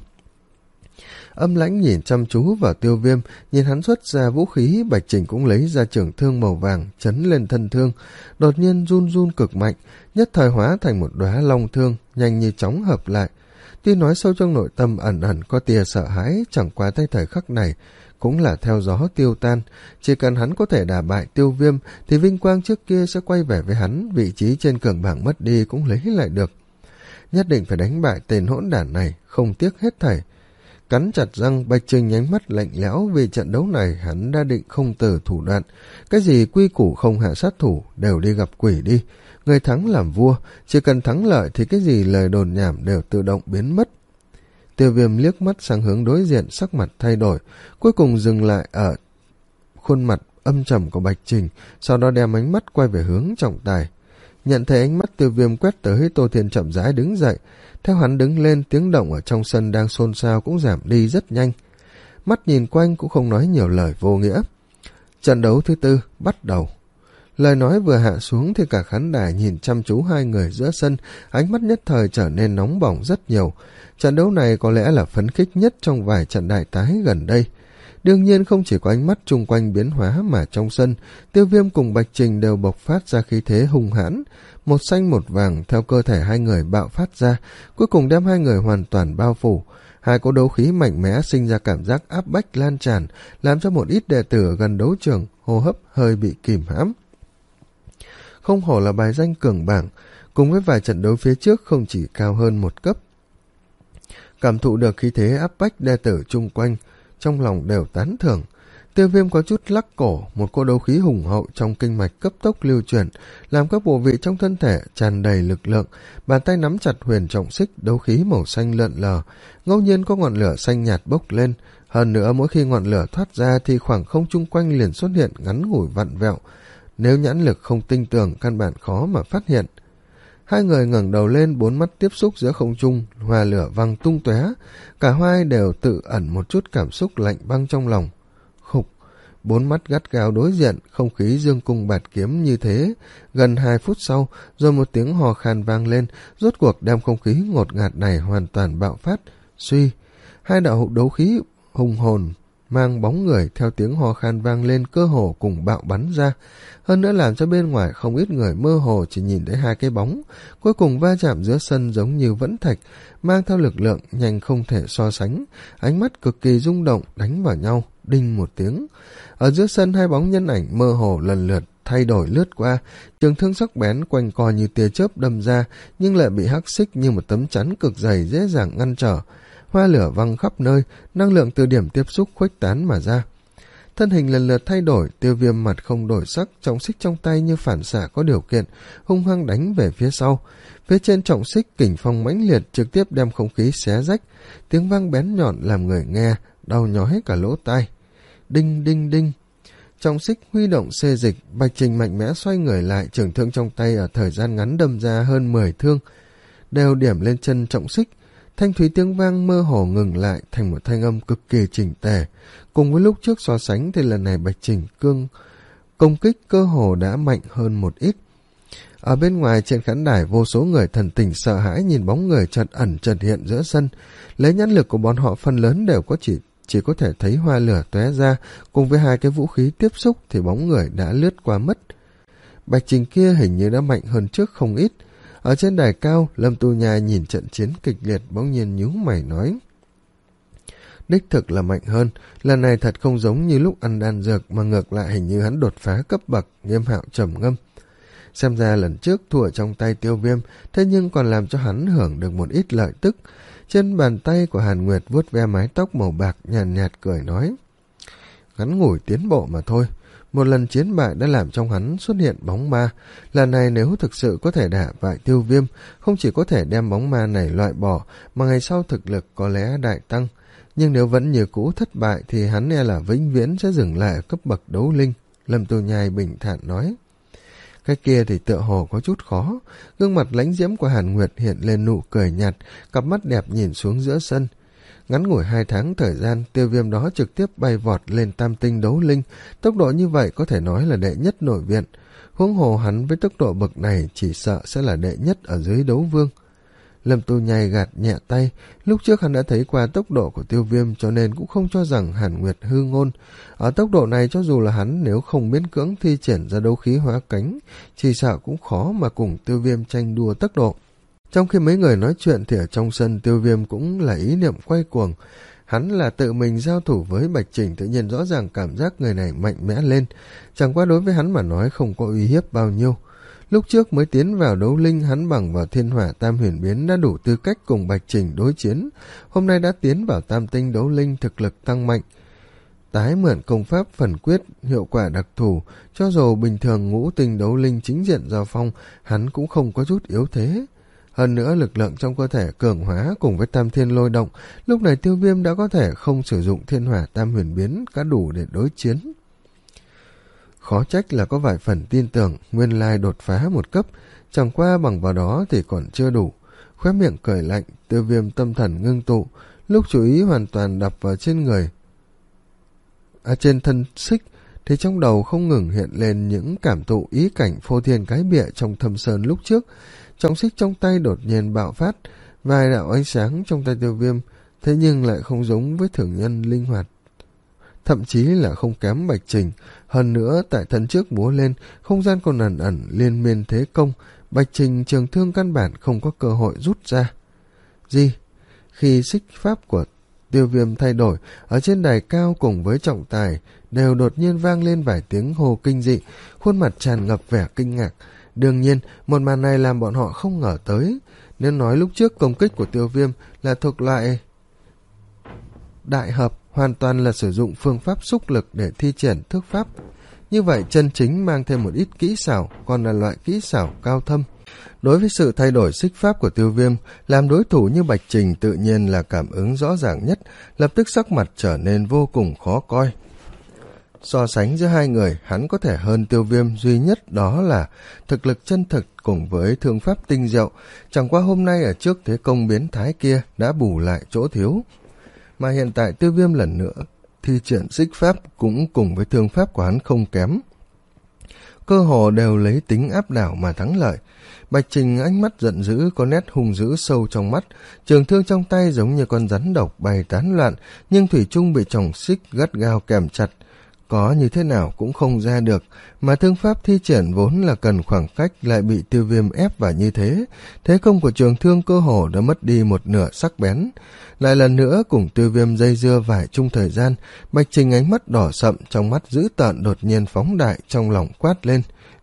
Âm Lãnh nhìn chăm chú vào Tiêu Viêm, nhìn hắn xuất ra vũ khí, Bạch Trình cũng lấy ra trường thương màu vàng chấn lên thân thương, đột nhiên run run cực mạnh, nhất thời hóa thành một đóa long thương, nhanh như chóng hợp lại. Tuy nói sâu trong nội tâm ẩn ẩn có tia sợ hãi, chẳng qua tay thời khắc này cũng là theo gió tiêu tan. Chỉ cần hắn có thể đả bại Tiêu Viêm thì vinh quang trước kia sẽ quay về với hắn, vị trí trên cường bảng mất đi cũng lấy lại được. Nhất định phải đánh bại tên hỗn đản này, không tiếc hết thảy. Cắn chặt răng, Bạch Trình nhánh mắt lạnh lẽo, vì trận đấu này hắn đã định không từ thủ đoạn. Cái gì quy củ không hạ sát thủ đều đi gặp quỷ đi. Người thắng làm vua, chỉ cần thắng lợi thì cái gì lời đồn nhảm đều tự động biến mất. Tiêu Viêm liếc mắt sang hướng đối diện, sắc mặt thay đổi, cuối cùng dừng lại ở khuôn mặt âm trầm của Bạch Trình, sau đó đem ánh mắt quay về hướng trọng tài. Nhận thấy ánh mắt Tiêu Viêm quét tới, Tô Thiên chậm rãi đứng dậy. Theo hắn đứng lên, tiếng động ở trong sân đang xôn xao cũng giảm đi rất nhanh. Mắt nhìn quanh cũng không nói nhiều lời vô nghĩa. Trận đấu thứ tư bắt đầu. Lời nói vừa hạ xuống thì cả khán đài nhìn chăm chú hai người giữa sân, ánh mắt nhất thời trở nên nóng bỏng rất nhiều. Trận đấu này có lẽ là phấn khích nhất trong vài trận đại tái gần đây. Đương nhiên không chỉ có ánh mắt chung quanh biến hóa mà trong sân, Tiêu Viêm cùng Bạch Trình đều bộc phát ra khí thế hung hãn. Một xanh một vàng theo cơ thể hai người bạo phát ra, cuối cùng đem hai người hoàn toàn bao phủ. Hai cỗ đấu khí mạnh mẽ sinh ra cảm giác áp bách lan tràn, làm cho một ít đệ tử ở gần đấu trường hô hấp hơi bị kìm hãm. Không hổ là bài danh cường bảng, cùng với vài trận đấu phía trước không chỉ cao hơn một cấp. Cảm thụ được khí thế áp bách, đệ tử chung quanh trong lòng đều tán thưởng. Tiêu Viêm có chút lắc cổ, một cỗ đấu khí hùng hậu trong kinh mạch cấp tốc lưu chuyển, làm các bộ vị trong thân thể tràn đầy lực lượng. Bàn tay nắm chặt huyền trọng xích, đấu khí màu xanh lượn lờ, ngẫu nhiên có ngọn lửa xanh nhạt bốc lên. Hơn nữa mỗi khi ngọn lửa thoát ra thì khoảng không chung quanh liền xuất hiện ngắn ngủi vặn vẹo. Nếu nhãn lực không tinh tường, căn bản khó mà phát hiện. Hai người ngẩng đầu lên, bốn mắt tiếp xúc giữa không trung, hòa lửa văng tung tóe. Cả hai đều tự ẩn một chút cảm xúc lạnh băng trong lòng. Khục, bốn mắt gắt gao đối diện, không khí dương cung bạt kiếm như thế. Gần hai phút sau, rồi một tiếng hò khan vang lên, rốt cuộc đem không khí ngột ngạt này hoàn toàn bạo phát. Suy, hai đạo đấu khí hùng hồn mang bóng người theo tiếng hò khan vang lên cơ hồ cùng bạo bắn ra. Hơn nữa làm cho bên ngoài không ít người mơ hồ chỉ nhìn thấy hai cái bóng, cuối cùng va chạm giữa sân giống như vẫn thạch, mang theo lực lượng nhanh không thể so sánh, ánh mắt cực kỳ rung động đánh vào nhau, đinh một tiếng. Ở giữa sân hai bóng nhân ảnh mơ hồ lần lượt thay đổi lướt qua, trường thương sắc bén quanh co như tia chớp đâm ra, nhưng lại bị hắc xích như một tấm chắn cực dày dễ dàng ngăn trở. Hoa lửa văng khắp nơi, năng lượng từ điểm tiếp xúc khuếch tán mà ra. Thân hình lần lượt thay đổi, Tiêu Viêm mặt không đổi sắc, trọng xích trong tay như phản xạ có điều kiện, hung hăng đánh về phía sau. Phía trên trọng xích kình phong mãnh liệt trực tiếp đem không khí xé rách, tiếng vang bén nhọn làm người nghe đau nhói cả lỗ tai. Đinh đinh đinh. Trọng xích huy động xê dịch, Bạch Trình mạnh mẽ xoay người lại, trường thương trong tay ở thời gian ngắn đâm ra hơn mười thương, đều điểm lên chân trọng xích. Thanh thúy tiếng vang mơ hồ ngừng lại thành một thanh âm cực kỳ chỉnh tề. Cùng với lúc trước so sánh thì lần này Bạch Trình cương công kích cơ hồ đã mạnh hơn một ít. Ở bên ngoài trên khán đài, vô số người thần tình sợ hãi nhìn bóng người chợt ẩn chợt hiện giữa sân. Lấy nhãn lực của bọn họ phần lớn đều có chỉ chỉ có thể thấy hoa lửa tóe ra, cùng với hai cái vũ khí tiếp xúc thì bóng người đã lướt qua mất. Bạch Trình kia hình như đã mạnh hơn trước không ít. Ở trên đài cao, Lâm Tu Nhai nhìn trận chiến kịch liệt bỗng nhiên nhíu mày nói: đích thực là mạnh hơn, lần này thật không giống như lúc ăn đan dược, mà ngược lại hình như hắn đột phá cấp bậc. Nghiêm Hạo trầm ngâm. Xem ra lần trước thua trong tay Tiêu Viêm, thế nhưng còn làm cho hắn hưởng được một ít lợi tức. Trên bàn tay của Hàn Nguyệt vuốt ve mái tóc màu bạc, nhàn nhạt, nhạt cười nói: ngắn ngủi tiến bộ mà thôi. Một lần chiến bại đã làm trong hắn xuất hiện bóng ma. Lần này nếu thực sự có thể đả bại Tiêu Viêm, không chỉ có thể đem bóng ma này loại bỏ, mà ngày sau thực lực có lẽ đại tăng. Nhưng nếu vẫn như cũ thất bại thì hắn e là vĩnh viễn sẽ dừng lại ở cấp bậc đấu linh. Lâm Tu Nhai bình thản nói. Cái kia thì tựa hồ có chút khó. Gương mặt lãnh diễm của Hàn Nguyệt hiện lên nụ cười nhạt, cặp mắt đẹp nhìn xuống giữa sân. Ngắn ngủi hai tháng thời gian, Tiêu Viêm đó trực tiếp bay vọt lên tam tinh đấu linh. Tốc độ như vậy có thể nói là đệ nhất nội viện. Huống hồ hắn với tốc độ bậc này chỉ sợ sẽ là đệ nhất ở dưới đấu vương. Lâm Tu Nhai gạt nhẹ tay. Lúc trước hắn đã thấy qua tốc độ của Tiêu Viêm, cho nên cũng không cho rằng Hàn Nguyệt hư ngôn. Ở tốc độ này, cho dù là hắn nếu không miễn cưỡng thi triển ra đấu khí hóa cánh, chỉ sợ cũng khó mà cùng Tiêu Viêm tranh đua tốc độ. Trong khi mấy người nói chuyện thì ở trong sân, Tiêu Viêm cũng là ý niệm quay cuồng. Hắn là tự mình giao thủ với Bạch Trình, tự nhiên rõ ràng cảm giác người này mạnh mẽ lên. Chẳng qua đối với hắn mà nói không có uy hiếp bao nhiêu. Lúc trước mới tiến vào đấu linh, hắn bằng vào thiên hỏa tam huyền biến đã đủ tư cách cùng Bạch Trình đối chiến. Hôm nay đã tiến vào tam tinh đấu linh, thực lực tăng mạnh. Tái mượn công pháp phần quyết, hiệu quả đặc thù, cho dù bình thường ngũ tinh đấu linh chính diện giao phong, hắn cũng không có chút yếu thế. Hơn nữa lực lượng trong cơ thể cường hóa cùng với tam thiên lôi động, lúc này Tiêu Viêm đã có thể không sử dụng thiên hỏa tam huyền biến cả đủ để đối chiến. Khó trách là có vài phần tin tưởng nguyên lai đột phá một cấp, chẳng qua bằng vào đó thì còn chưa đủ. Khóe miệng cười lạnh, Tiêu Viêm tâm thần ngưng tụ, lúc chú ý hoàn toàn đập vào trên người. À, trên thân xích thì trong đầu không ngừng hiện lên những cảm thụ ý cảnh phô thiên cái bịa trong thâm sơn lúc trước. Trọng xích trong tay đột nhiên bạo phát, vài đạo ánh sáng trong tay Tiêu Viêm, thế nhưng lại không giống với thường nhân linh hoạt. Thậm chí là không kém Bạch Trình. Hơn nữa tại thân trước múa lên, không gian còn ẩn ẩn liên miên thế công. Bạch Trình trường thương căn bản không có cơ hội rút ra. Gì? Khi xích pháp của Tiêu Viêm thay đổi, ở trên đài cao cùng với trọng tài đều đột nhiên vang lên vài tiếng hô kinh dị, khuôn mặt tràn ngập vẻ kinh ngạc. Đương nhiên, một màn này làm bọn họ không ngờ tới. Nếu nói lúc trước công kích của Tiêu Viêm là thuộc loại đại hợp, hoàn toàn là sử dụng phương pháp xúc lực để thi triển thước pháp, như vậy chân chính mang thêm một ít kỹ xảo, còn là loại kỹ xảo cao thâm. Đối với sự thay đổi xích pháp của Tiêu Viêm, làm đối thủ như Bạch Trình tự nhiên là cảm ứng rõ ràng nhất, lập tức sắc mặt trở nên vô cùng khó coi. So sánh giữa hai người, hắn có thể hơn Tiêu Viêm duy nhất đó là thực lực chân thực cùng với thương pháp tinh diệu, chẳng qua hôm nay ở trước thế công biến thái kia đã bù lại chỗ thiếu. Mà hiện tại Tiêu Viêm lần nữa thi triển xích pháp cũng cùng với thương pháp của hắn không kém, cơ hồ đều lấy tính áp đảo mà thắng lợi. Bạch Trình ánh mắt giận dữ, có nét hung dữ sâu trong mắt, trường thương trong tay giống như con rắn độc bay tán loạn, nhưng thủy chung bị chồng xích gắt gao kèm chặt, có như thế nào cũng không ra được, mà thương pháp thi triển vốn là cần khoảng cách lại bị Tiêu Viêm ép vào như thế, thế công của trường thương cơ hồ đã mất đi một nửa sắc bén. Lại lần nữa cùng Tiêu Viêm dây dưa vài chung thời gian, Bạch Trình ánh mắt đỏ sậm, trong mắt dữ tợn đột nhiên phóng đại, trong lòng quát lên: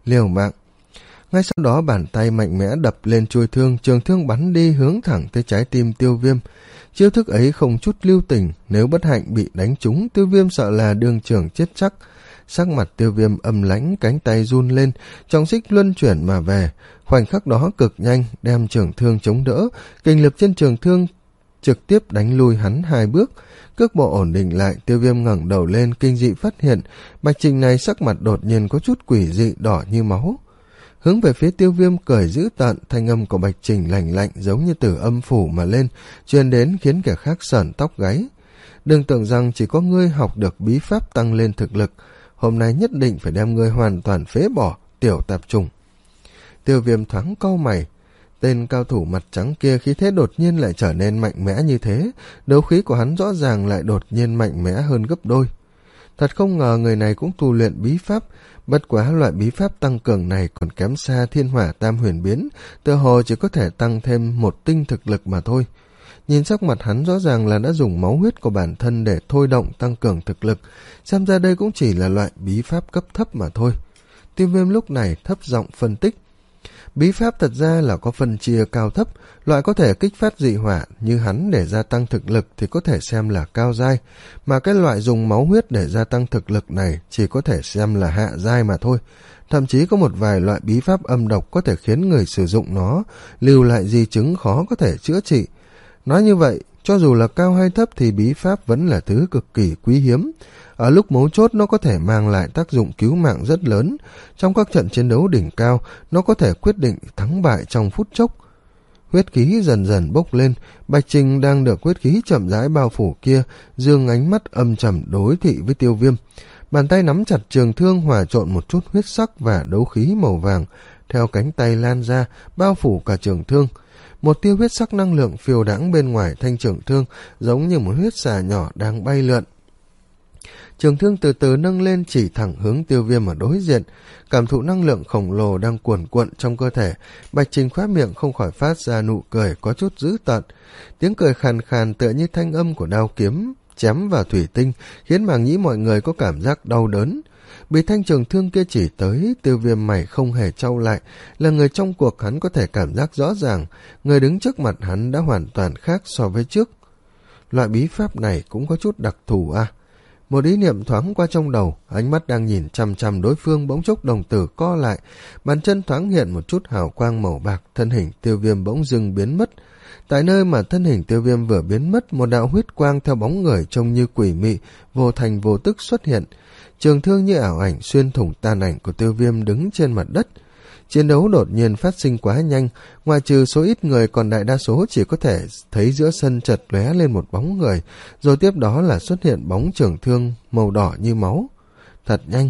liều mạng. Ngay sau đó bàn tay mạnh mẽ đập lên chuôi thương, trường thương bắn đi hướng thẳng tới trái tim Tiêu Viêm. Chiêu thức ấy không chút lưu tình, nếu bất hạnh bị đánh trúng, Tiêu Viêm sợ là đương trường chết chắc. Sắc mặt Tiêu Viêm âm lãnh, cánh tay run lên, trọng xích luân chuyển mà về. Khoảnh khắc đó cực nhanh, đem trường thương chống đỡ, kình lực trên trường thương trực tiếp đánh lui hắn hai bước. Cước bộ ổn định lại, Tiêu Viêm ngẩng đầu lên, kinh dị phát hiện Bạch Trình này sắc mặt đột nhiên có chút quỷ dị, đỏ như máu. Hướng về phía Tiêu Viêm cười dữ tợn, thanh âm của Bạch Trình lạnh lạnh giống như từ âm phủ mà lên, truyền đến khiến kẻ khác sởn tóc gáy. Đừng tưởng rằng chỉ có ngươi học được bí pháp tăng lên thực lực, hôm nay nhất định phải đem ngươi hoàn toàn phế bỏ, tiểu tạp trùng. Tiêu Viêm thoáng cau mày, tên cao thủ mặt trắng kia khí thế đột nhiên lại trở nên mạnh mẽ như thế, đấu khí của hắn rõ ràng lại đột nhiên mạnh mẽ hơn gấp đôi. Thật không ngờ người này cũng tu luyện bí pháp, bất quá loại bí pháp tăng cường này còn kém xa thiên hỏa tam huyền biến, tựa hồ chỉ có thể tăng thêm một tinh thực lực mà thôi. Nhìn sắc mặt hắn rõ ràng là đã dùng máu huyết của bản thân để thôi động tăng cường thực lực, xem ra đây cũng chỉ là loại bí pháp cấp thấp mà thôi. Tiêu Viêm lúc này thấp giọng phân tích. Bí pháp thật ra là có phân chia cao thấp, loại có thể kích phát dị hỏa như hắn để gia tăng thực lực thì có thể xem là cao giai, mà cái loại dùng máu huyết để gia tăng thực lực này chỉ có thể xem là hạ giai mà thôi. Thậm chí có một vài loại bí pháp âm độc có thể khiến người sử dụng nó lưu lại di chứng khó có thể chữa trị. Nói như vậy, cho dù là cao hay thấp thì bí pháp vẫn là thứ cực kỳ quý hiếm. Ở lúc mấu chốt nó có thể mang lại tác dụng cứu mạng rất lớn. Trong các trận chiến đấu đỉnh cao, nó có thể quyết định thắng bại trong phút chốc. Huyết khí dần dần bốc lên, Bạch Trình đang được huyết khí chậm rãi bao phủ kia, dương ánh mắt âm trầm đối thị với Tiêu Viêm. Bàn tay nắm chặt trường thương hòa trộn một chút huyết sắc và đấu khí màu vàng, theo cánh tay lan ra, bao phủ cả trường thương. Một tia huyết sắc năng lượng phiêu đãng bên ngoài thanh trường thương, giống như một huyết xà nhỏ đang bay lượn. Trường thương từ từ nâng lên chỉ thẳng hướng Tiêu Viêm ở đối diện, cảm thụ năng lượng khổng lồ đang cuồn cuộn trong cơ thể. Bạch Trình khóe miệng không khỏi phát ra nụ cười có chút dữ tợn, tiếng cười khàn khàn tựa như thanh âm của đao kiếm chém vào thủy tinh, khiến màng nhĩ mọi người có cảm giác đau đớn. Bị thanh trường thương kia chỉ tới, Tiêu Viêm mày không hề trao lại, là người trong cuộc hắn có thể cảm giác rõ ràng, người đứng trước mặt hắn đã hoàn toàn khác so với trước. Loại bí pháp này cũng có chút đặc thù à. Một ý niệm thoáng qua trong đầu, ánh mắt đang nhìn chằm chằm đối phương bỗng chốc đồng tử co lại, bàn chân thoáng hiện một chút hào quang màu bạc, thân hình Tiêu Viêm bỗng dưng biến mất. Tại nơi mà thân hình Tiêu Viêm vừa biến mất, một đạo huyết quang theo bóng người trông như quỷ mị, vô thành vô tức xuất hiện. Trường thương như ảo ảnh xuyên thủng tàn ảnh của Tiêu Viêm đứng trên mặt đất. Chiến đấu đột nhiên phát sinh quá nhanh, ngoài trừ số ít người còn đại đa số chỉ có thể thấy giữa sân chợt lóe lên một bóng người, rồi tiếp đó là xuất hiện bóng trường thương màu đỏ như máu. Thật nhanh.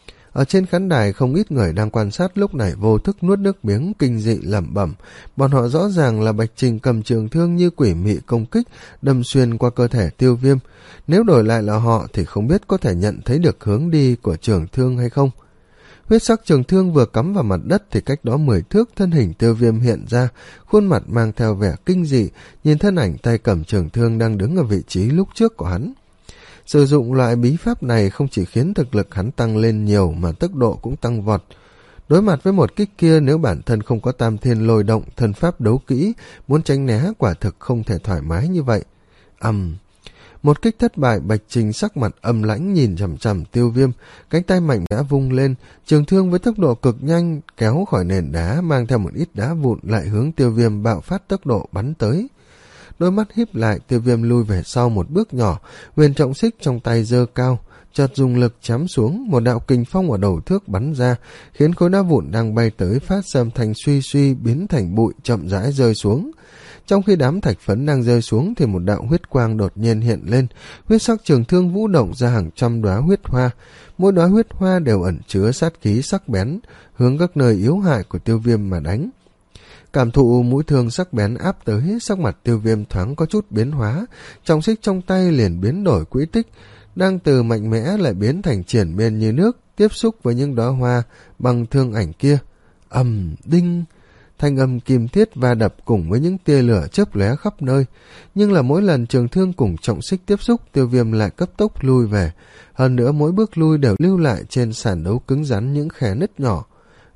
Ở trên khán đài không ít người đang quan sát lúc này vô thức nuốt nước miếng kinh dị lẩm bẩm, bọn họ rõ ràng là Bạch Trình cầm trường thương như quỷ mị công kích, đâm xuyên qua cơ thể Tiêu Viêm. Nếu đổi lại là họ thì không biết có thể nhận thấy được hướng đi của trường thương hay không. Huyết sắc trường thương vừa cắm vào mặt đất thì cách đó mười thước thân hình Tiêu Viêm hiện ra, khuôn mặt mang theo vẻ kinh dị, nhìn thân ảnh tay cầm trường thương đang đứng ở vị trí lúc trước của hắn. Sử dụng loại bí pháp này không chỉ khiến thực lực hắn tăng lên nhiều mà tốc độ cũng tăng vọt. Đối mặt với một kích kia, nếu bản thân không có tam thiên lôi động, thần pháp đấu kỹ, muốn tránh né quả thực không thể thoải mái như vậy. Ầm, um, một kích thất bại, Bạch Trình sắc mặt âm lãnh nhìn chằm chằm Tiêu Viêm, cánh tay mạnh mẽ vung lên, trường thương với tốc độ cực nhanh kéo khỏi nền đá, mang theo một ít đá vụn lại hướng Tiêu Viêm bạo phát tốc độ bắn tới. Đôi mắt híp lại, Tiêu Viêm lui về sau một bước nhỏ, huyền trọng xích trong tay giơ cao, chợt dùng lực chém xuống, một đạo kình phong ở đầu thước bắn ra, khiến khối đá vụn đang bay tới phát ra âm thanh suy suy biến thành bụi chậm rãi rơi xuống. Trong khi đám thạch phấn đang rơi xuống thì một đạo huyết quang đột nhiên hiện lên, huyết sắc trường thương vũ động ra hàng trăm đóa huyết hoa, mỗi đóa huyết hoa đều ẩn chứa sát khí sắc bén, hướng các nơi yếu hại của Tiêu Viêm mà đánh. Cảm thụ mũi thương sắc bén áp tới, sắc mặt Tiêu Viêm thoáng có chút biến hóa, trọng xích trong tay liền biến đổi quỹ tích, đang từ mạnh mẽ lại biến thành triển miên như nước, tiếp xúc với những đóa hoa bằng thương ảnh kia. Ầm, đinh, thanh âm kim thiết va đập cùng với những tia lửa chớp lóe khắp nơi, nhưng là mỗi lần trường thương cùng trọng xích tiếp xúc, Tiêu Viêm lại cấp tốc lui về, hơn nữa mỗi bước lui đều lưu lại trên sàn đấu cứng rắn những khe nứt nhỏ.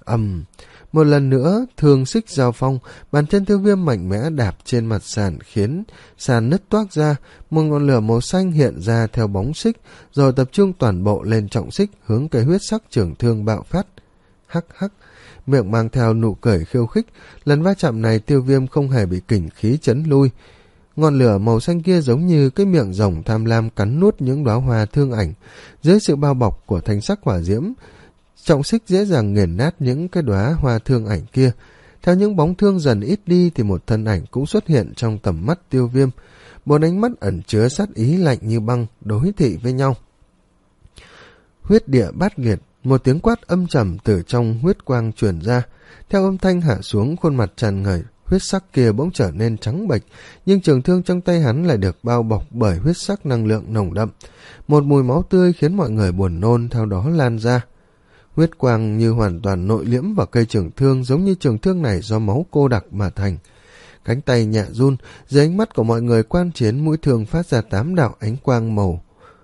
ầm. Một lần nữa, thương xích giao phong, bàn chân Tiêu Viêm mạnh mẽ đạp trên mặt sàn khiến sàn nứt toác ra, một ngọn lửa màu xanh hiện ra theo bóng xích, rồi tập trung toàn bộ lên trọng xích hướng cây huyết sắc trường thương bạo phát. Hắc hắc, miệng mang theo nụ cười khiêu khích, lần va chạm này Tiêu Viêm không hề bị kình khí chấn lui. Ngọn lửa màu xanh kia giống như cái miệng rồng tham lam cắn nuốt những đóa hoa thương ảnh, dưới sự bao bọc của thanh sắc hỏa diễm, trọng xích dễ dàng nghiền nát những cái đóa hoa thương ảnh kia. Theo những bóng thương dần ít đi thì một thân ảnh cũng xuất hiện trong tầm mắt Tiêu Viêm, bốn ánh mắt ẩn chứa sát ý lạnh như băng đối thị với nhau. Huyết địa bát nghiệt, một tiếng quát âm trầm từ trong huyết quang truyền ra. Theo âm thanh hạ xuống, khuôn mặt tràn ngời huyết sắc kia bỗng trở nên trắng bệch, nhưng trường thương trong tay hắn lại được bao bọc bởi huyết sắc năng lượng nồng đậm. Một mùi máu tươi khiến mọi người buồn nôn theo đó lan ra. Huyết quang như hoàn toàn nội liễm vào cây trường thương, giống như trường thương này do máu cô đặc mà thành. Cánh tay nhẹ run, dưới ánh mắt của mọi người quan chiến, mũi thương phát ra tám đạo ánh quang màu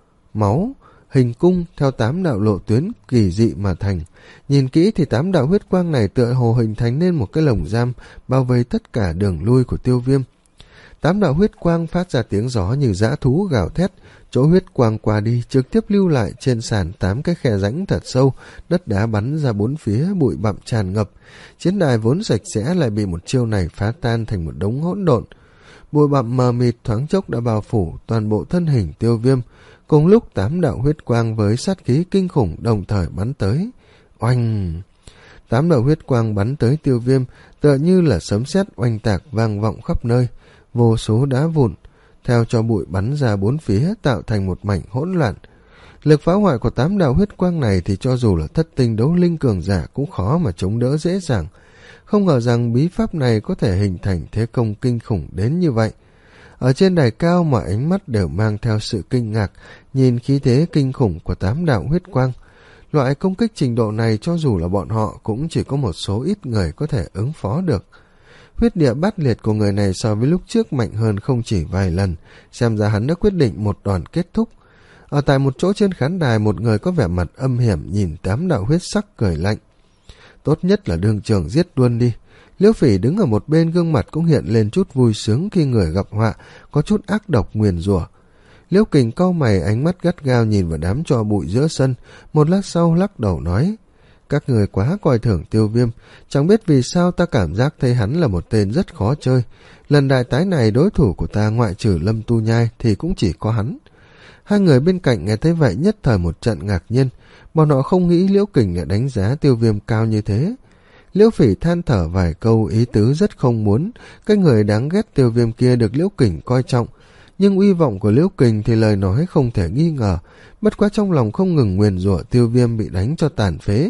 máu hình cung theo tám đạo lộ tuyến kỳ dị mà thành. Nhìn kỹ thì tám đạo huyết quang này tựa hồ hình thành nên một cái lồng giam bao vây tất cả đường lui của Tiêu Viêm. Tám đạo huyết quang phát ra tiếng gió như dã thú gào thét, chỗ huyết quang qua đi trực tiếp lưu lại trên sàn tám cái khe rãnh thật sâu, đất đá bắn ra bốn phía, bụi bặm tràn ngập. Chiến đài vốn sạch sẽ lại bị một chiêu này phá tan thành một đống hỗn độn. Bụi bặm mờ mịt thoáng chốc đã bao phủ toàn bộ thân hình Tiêu Viêm. Cùng lúc tám đạo huyết quang với sát khí kinh khủng đồng thời bắn tới. Oanh! Tám đạo huyết quang bắn tới Tiêu Viêm tựa như là sấm sét oanh tạc vang vọng khắp nơi, vô số đá vụn theo cho bụi bắn ra bốn phía tạo thành một mảnh hỗn loạn. Lực phá hoại của tám đạo huyết quang này thì cho dù là thất tinh đấu linh cường giả cũng khó mà chống đỡ dễ dàng. Không ngờ rằng bí pháp này có thể hình thành thế công kinh khủng đến như vậy. Ở trên đài cao mọi ánh mắt đều mang theo sự kinh ngạc, nhìn khí thế kinh khủng của tám đạo huyết quang. Loại công kích trình độ này cho dù là bọn họ cũng chỉ có một số ít người có thể ứng phó được. Huyết địa bát liệt của người này so với lúc trước mạnh hơn không chỉ vài lần, xem ra hắn đã quyết định một đòn kết thúc. Ở tại một chỗ trên khán đài, một người có vẻ mặt âm hiểm nhìn tám đạo huyết sắc cười lạnh. Tốt nhất là đương trường giết luôn đi. Liễu Phỉ đứng ở một bên, gương mặt cũng hiện lên chút vui sướng khi người gặp họa, có chút ác độc nguyền rủa. Liễu Kình cau mày, ánh mắt gắt gao nhìn vào đám tro bụi giữa sân, một lát sau lắc đầu nói: các người quá coi thường Tiêu Viêm, chẳng biết vì sao ta cảm giác thấy hắn là một tên rất khó chơi. Lần đại tái này đối thủ của ta ngoại trừ Lâm Tu Nhai thì cũng chỉ có hắn. Hai người bên cạnh nghe thấy vậy nhất thời một trận ngạc nhiên, bọn họ không nghĩ Liễu Kình lại đánh giá Tiêu Viêm cao như thế. Liễu Phỉ than thở vài câu, ý tứ rất không muốn cái người đáng ghét Tiêu Viêm kia được Liễu Kình coi trọng, nhưng uy vọng của Liễu Kình thì lời nói không thể nghi ngờ, bất quá trong lòng không ngừng nguyền rủa Tiêu Viêm bị đánh cho tàn phế.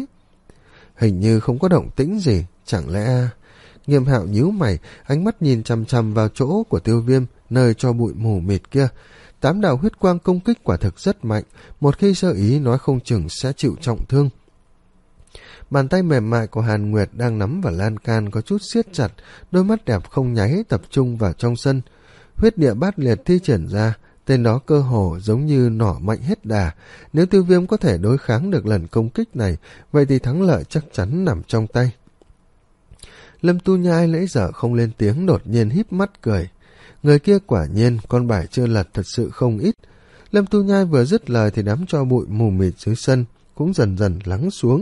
Hình như không có động tĩnh gì, chẳng lẽ... Nghiêm Hạo nhíu mày, ánh mắt nhìn chằm chằm vào chỗ của Tiêu Viêm, nơi cho bụi mù mịt kia. Tám đạo huyết quang công kích quả thực rất mạnh, một khi sơ ý nói không chừng sẽ chịu trọng thương. Bàn tay mềm mại của Hàn Nguyệt đang nắm vào lan can có chút siết chặt, đôi mắt đẹp không nháy tập trung vào trong sân. Huyết địa bát liệt thi triển ra, tên đó cơ hồ giống như nỏ mạnh hết đà. Nếu Tiêu Viêm có thể đối kháng được lần công kích này, vậy thì thắng lợi chắc chắn nằm trong tay. Lâm Tu Nhai nãy giờ không lên tiếng, đột nhiên híp mắt cười. Người kia quả nhiên con bài chưa lật thật sự không ít. Lâm Tu Nhai vừa dứt lời thì đám tro bụi mù mịt dưới sân cũng dần dần lắng xuống.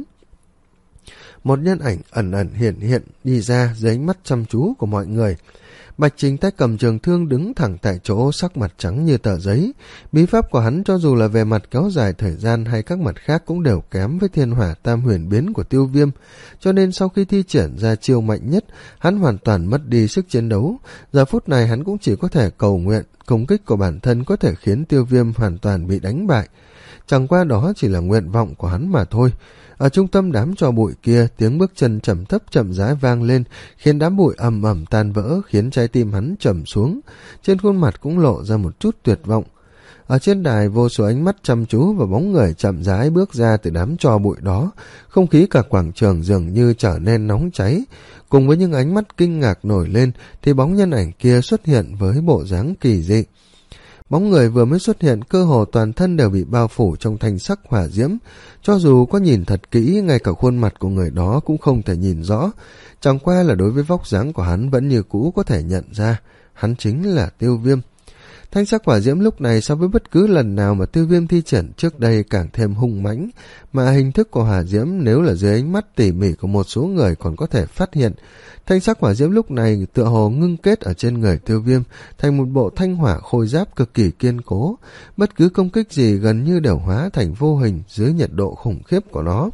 Một nhân ảnh ẩn ẩn hiện hiện đi ra dưới ánh mắt chăm chú của mọi người. Bạch Trình tay cầm trường thương đứng thẳng tại chỗ, sắc mặt trắng như tờ giấy. Bí pháp của hắn cho dù là về mặt kéo dài thời gian hay các mặt khác cũng đều kém với thiên hỏa tam huyền biến của Tiêu Viêm, cho nên sau khi thi triển ra chiêu mạnh nhất, hắn hoàn toàn mất đi sức chiến đấu. Giờ phút này hắn cũng chỉ có thể cầu nguyện công kích của bản thân có thể khiến Tiêu Viêm hoàn toàn bị đánh bại. Chẳng qua đó chỉ là nguyện vọng của hắn mà thôi. Ở trung tâm đám tro bụi kia, tiếng bước chân trầm thấp chậm rãi vang lên, khiến đám bụi ầm ầm tan vỡ, khiến trái tim hắn trầm xuống. Trên khuôn mặt cũng lộ ra một chút tuyệt vọng. Ở trên đài, vô số ánh mắt chăm chú và bóng người chậm rãi bước ra từ đám tro bụi đó. Không khí cả quảng trường dường như trở nên nóng cháy. Cùng với những ánh mắt kinh ngạc nổi lên, thì bóng nhân ảnh kia xuất hiện với bộ dáng kỳ dị. Bóng người vừa mới xuất hiện, cơ hồ toàn thân đều bị bao phủ trong thanh sắc hỏa diễm. Cho dù có nhìn thật kỹ, ngay cả khuôn mặt của người đó cũng không thể nhìn rõ. Chẳng qua là đối với vóc dáng của hắn vẫn như cũ có thể nhận ra, hắn chính là Tiêu Viêm. Thanh sắc hỏa diễm lúc này so với bất cứ lần nào mà Tiêu Viêm thi triển trước đây càng thêm hung mãnh, mà hình thức của hỏa diễm nếu là dưới ánh mắt tỉ mỉ của một số người còn có thể phát hiện. Thanh sắc hỏa diễm lúc này tựa hồ ngưng kết ở trên người Tiêu Viêm thành một bộ thanh hỏa khôi giáp cực kỳ kiên cố, bất cứ công kích gì gần như đều hóa thành vô hình dưới nhiệt độ khủng khiếp của nó.